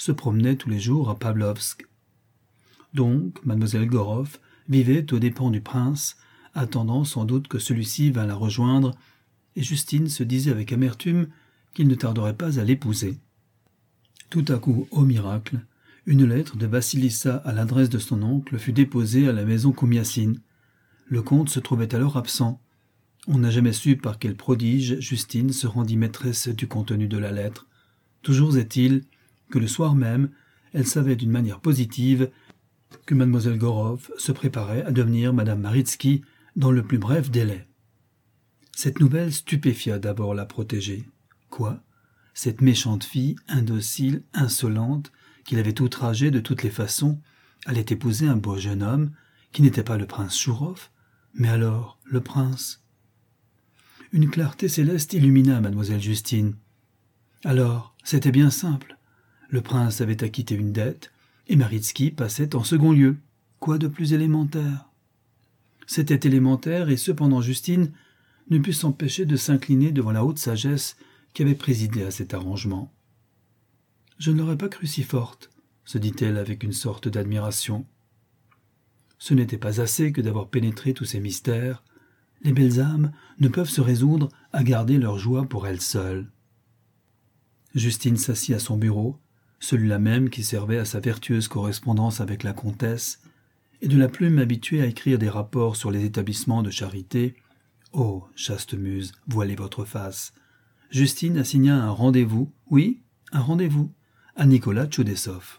se promenait tous les jours à Pavlovsk. Donc, mademoiselle Goroff vivait aux dépens du prince, attendant sans doute que celui-ci vînt la rejoindre, et Justine se disait avec amertume qu'il ne tarderait pas à l'épouser. Tout à coup, au miracle, une lettre de Vassilissa à l'adresse de son oncle fut déposée à la maison Koumiassine. Le comte se trouvait alors absent. On n'a jamais su par quel prodige Justine se rendit maîtresse du contenu de la lettre. Toujours est-il que le soir même, elle savait d'une manière positive que mademoiselle Goroff se préparait à devenir madame Maritsky dans le plus bref délai. Cette nouvelle stupéfia d'abord la protégée. Quoi ? Cette méchante fille, indocile, insolente, qu'il avait outragée de toutes les façons, allait épouser un beau jeune homme qui n'était pas le prince Chourov, mais alors le prince. Une clarté céleste illumina mademoiselle Justine. Alors, c'était bien simple. Le prince avait acquitté une dette, et Maritsky passait en second lieu. Quoi de plus élémentaire ? C'était élémentaire, et cependant Justine ne put s'empêcher de s'incliner devant la haute sagesse qui avait présidé à cet arrangement. « Je ne l'aurais pas crue si forte », se dit-elle avec une sorte d'admiration. Ce n'était pas assez que d'avoir pénétré tous ces mystères. Les belles âmes ne peuvent se résoudre à garder leur joie pour elles seules. Justine s'assit à son bureau, celui-là même qui servait à sa vertueuse correspondance avec la comtesse, et de la plume habituée à écrire des rapports sur les établissements de charité. Oh, chaste muse, voilez votre face. Justine assigna un rendez-vous, oui, un rendez-vous, à Nicolas Tchoudessov.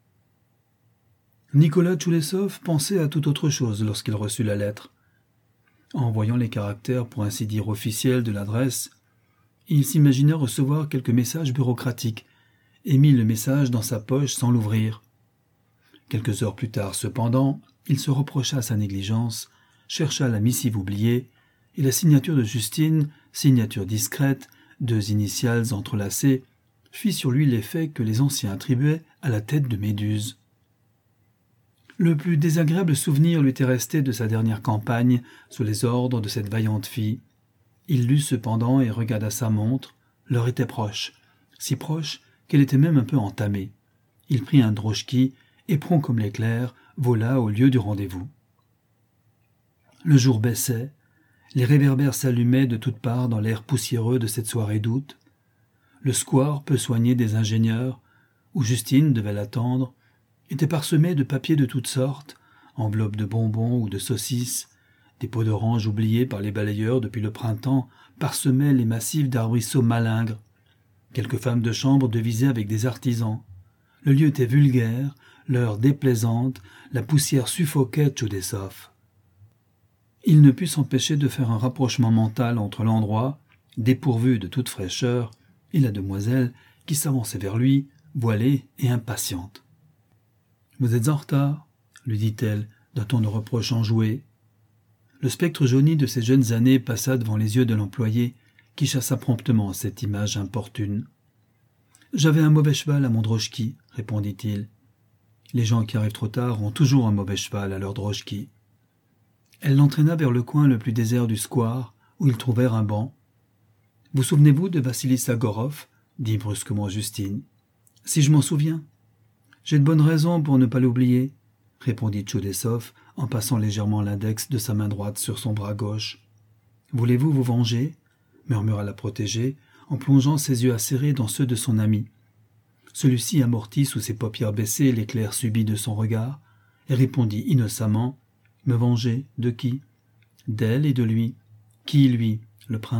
Nicolas Tchoudessov pensait à toute autre chose lorsqu'il reçut la lettre. En voyant les caractères pour ainsi dire officiels de l'adresse, il s'imaginait recevoir quelques messages bureaucratiques et mit le message dans sa poche sans l'ouvrir. Quelques heures plus tard, cependant, il se reprocha sa négligence, chercha la missive oubliée, et la signature de Justine, signature discrète, 2 initiales entrelacées, fit sur lui l'effet que les anciens attribuaient à la tête de Méduse. Le plus désagréable souvenir lui était resté de sa dernière campagne sous les ordres de cette vaillante fille. Il lut cependant et regarda sa montre. L'heure était proche, si proche qu'elle était même un peu entamée. Il prit un droschky et, prompt comme l'éclair, vola au lieu du rendez-vous. Le jour baissait, les réverbères s'allumaient de toutes parts dans l'air poussiéreux de cette soirée d'août. Le square peu soigné des ingénieurs, où Justine devait l'attendre, était parsemé de papiers de toutes sortes, enveloppes de bonbons ou de saucisses. Des pots d'orange oubliés par les balayeurs depuis le printemps parsemaient les massifs d'arbrisseaux malingres. Quelques femmes de chambre devisaient avec des artisans. Le lieu était vulgaire, l'heure déplaisante, la poussière suffoquait Tchoudessov. Il ne put s'empêcher de faire un rapprochement mental entre l'endroit, dépourvu de toute fraîcheur, et la demoiselle qui s'avançait vers lui, voilée et impatiente. « Vous êtes en retard », lui dit-elle, d'un ton de reproche enjoué. Le spectre jauni de ses jeunes années passa devant les yeux de l'employé, qui chassa promptement cette image importune. « J'avais un mauvais cheval à mon droschky, » répondit-il. Les gens qui arrivent trop tard ont toujours un mauvais cheval à leur droschky. Elle l'entraîna vers le coin le plus désert du square, où ils trouvèrent un banc. « Vous souvenez-vous de Vassilissa Goroff » dit brusquement Justine. « Si je m'en souviens. »« J'ai de bonnes raisons pour ne pas l'oublier, » répondit Tchoudessov en passant légèrement l'index de sa main droite sur son bras gauche. « Voulez-vous vous venger » murmura la protégée, en plongeant ses yeux acérés dans ceux de son ami. Celui-ci amortit sous ses paupières baissées l'éclair subit de son regard, et répondit innocemment « Me venger, de qui ?»« D'elle et de lui. »« Qui, lui ?»« Le prince. »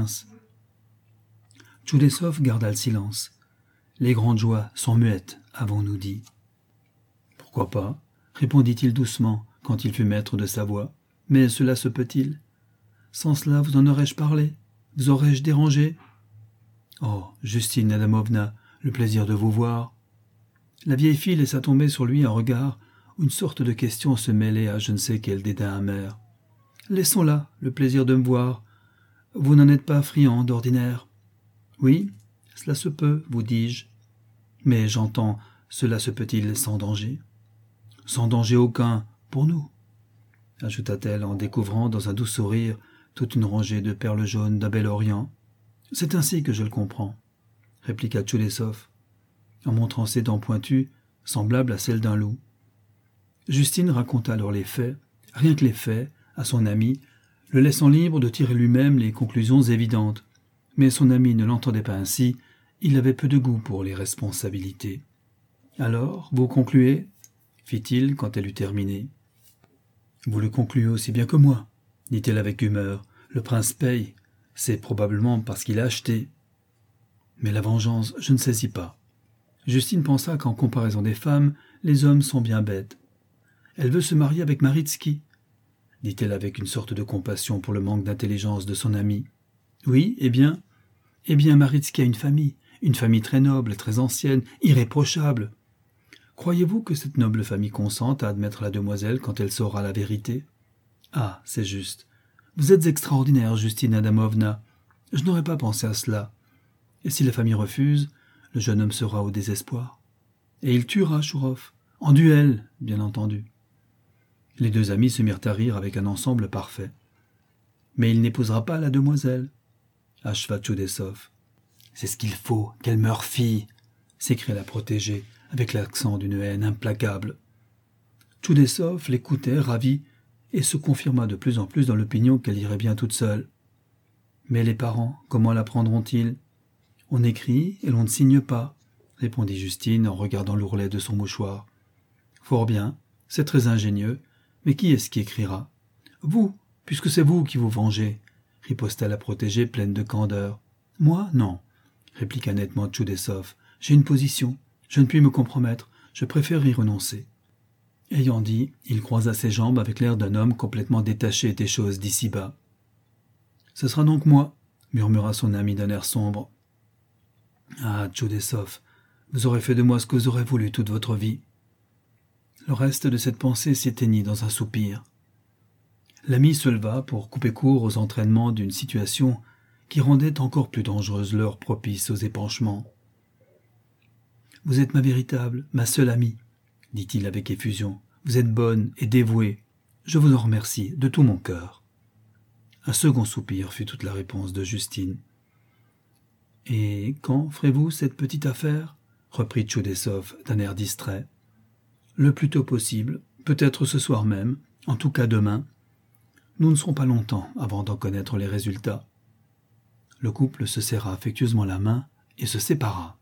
Tchoudessov garda le silence. « Les grandes joies sont muettes, avons-nous dit. »« Pourquoi pas ?» répondit-il doucement, quand il fut maître de sa voix. « Mais cela se peut-il ? Sans cela, vous en aurais-je parlé ? Vous aurais-je dérangé ? » ?»« Oh, Justine Adamovna, le plaisir de vous voir. » La vieille fille laissa tomber sur lui un regard où une sorte de question se mêlait à je ne sais quel dédain amer. « Laissons là le plaisir de me voir. Vous n'en êtes pas friand d'ordinaire. »« Oui, cela se peut, vous dis-je. Mais j'entends, cela se peut-il sans danger ? » ?»« Sans danger aucun, pour nous, » ajouta-t-elle en découvrant dans un doux sourire toute une rangée de perles jaunes d'un bel orient. « C'est ainsi que je le comprends, » répliqua Tchoudessov. en montrant ses dents pointues, semblables à celles d'un loup. Justine raconta alors les faits, rien que les faits, à son ami, le laissant libre de tirer lui-même les conclusions évidentes. Mais son ami ne l'entendait pas ainsi, il avait peu de goût pour les responsabilités. « Alors, vous concluez » fit-il quand elle eut terminé. « Vous le concluez aussi bien que moi » dit-elle avec humeur. « Le prince paye, c'est probablement parce qu'il a acheté. » Mais la vengeance, je ne saisis pas. Justine pensa qu'en comparaison des femmes, les hommes sont bien bêtes. « Elle veut se marier avec Maritsky » dit-elle avec une sorte de compassion pour le manque d'intelligence de son ami. « Oui, eh bien, Maritsky a une famille très noble, très ancienne, irréprochable. Croyez-vous que cette noble famille consente à admettre la demoiselle quand elle saura la vérité ? Ah, c'est juste. Vous êtes extraordinaire, Justine Adamovna. Je n'aurais pas pensé à cela. Et si la famille refuse, le jeune homme sera au désespoir. Et il tuera Chourov. En duel, bien entendu. » Les deux amis se mirent à rire avec un ensemble parfait. « Mais il n'épousera pas la demoiselle, » acheva Tchoudessov. « C'est ce qu'il faut, qu'elle meure fille !» s'écria la protégée, avec l'accent d'une haine implacable. Tchoudessov l'écoutait, ravi, et se confirma de plus en plus dans l'opinion qu'elle irait bien toute seule. « Mais les parents, comment l'apprendront-ils ? On écrit et l'on ne signe pas, » répondit Justine en regardant l'ourlet de son mouchoir. « Fort bien, c'est très ingénieux, mais qui est-ce qui écrira ? Vous, puisque c'est vous qui vous vengez, » riposta la protégée pleine de candeur. « Moi, non, » répliqua nettement Tchoudessov. « J'ai une position, je ne puis me compromettre, je préfère y renoncer. » Ayant dit, il croisa ses jambes avec l'air d'un homme complètement détaché des choses d'ici-bas. « Ce sera donc moi, » murmura son ami d'un air sombre. « Ah, Tchoudessov, vous aurez fait de moi ce que vous aurez voulu toute votre vie. » Le reste de cette pensée s'éteignit dans un soupir. L'ami se leva pour couper court aux entraînements d'une situation qui rendait encore plus dangereuse l'heure propice aux épanchements. « Vous êtes ma véritable, ma seule amie, » dit-il avec effusion. « Vous êtes bonne et dévouée. Je vous en remercie de tout mon cœur. » Un second soupir fut toute la réponse de Justine. « Et quand ferez-vous cette petite affaire ?» reprit Tchoudessov d'un air distrait. « Le plus tôt possible, peut-être ce soir même, en tout cas demain. Nous ne serons pas longtemps avant d'en connaître les résultats. » Le couple se serra affectueusement la main et se sépara.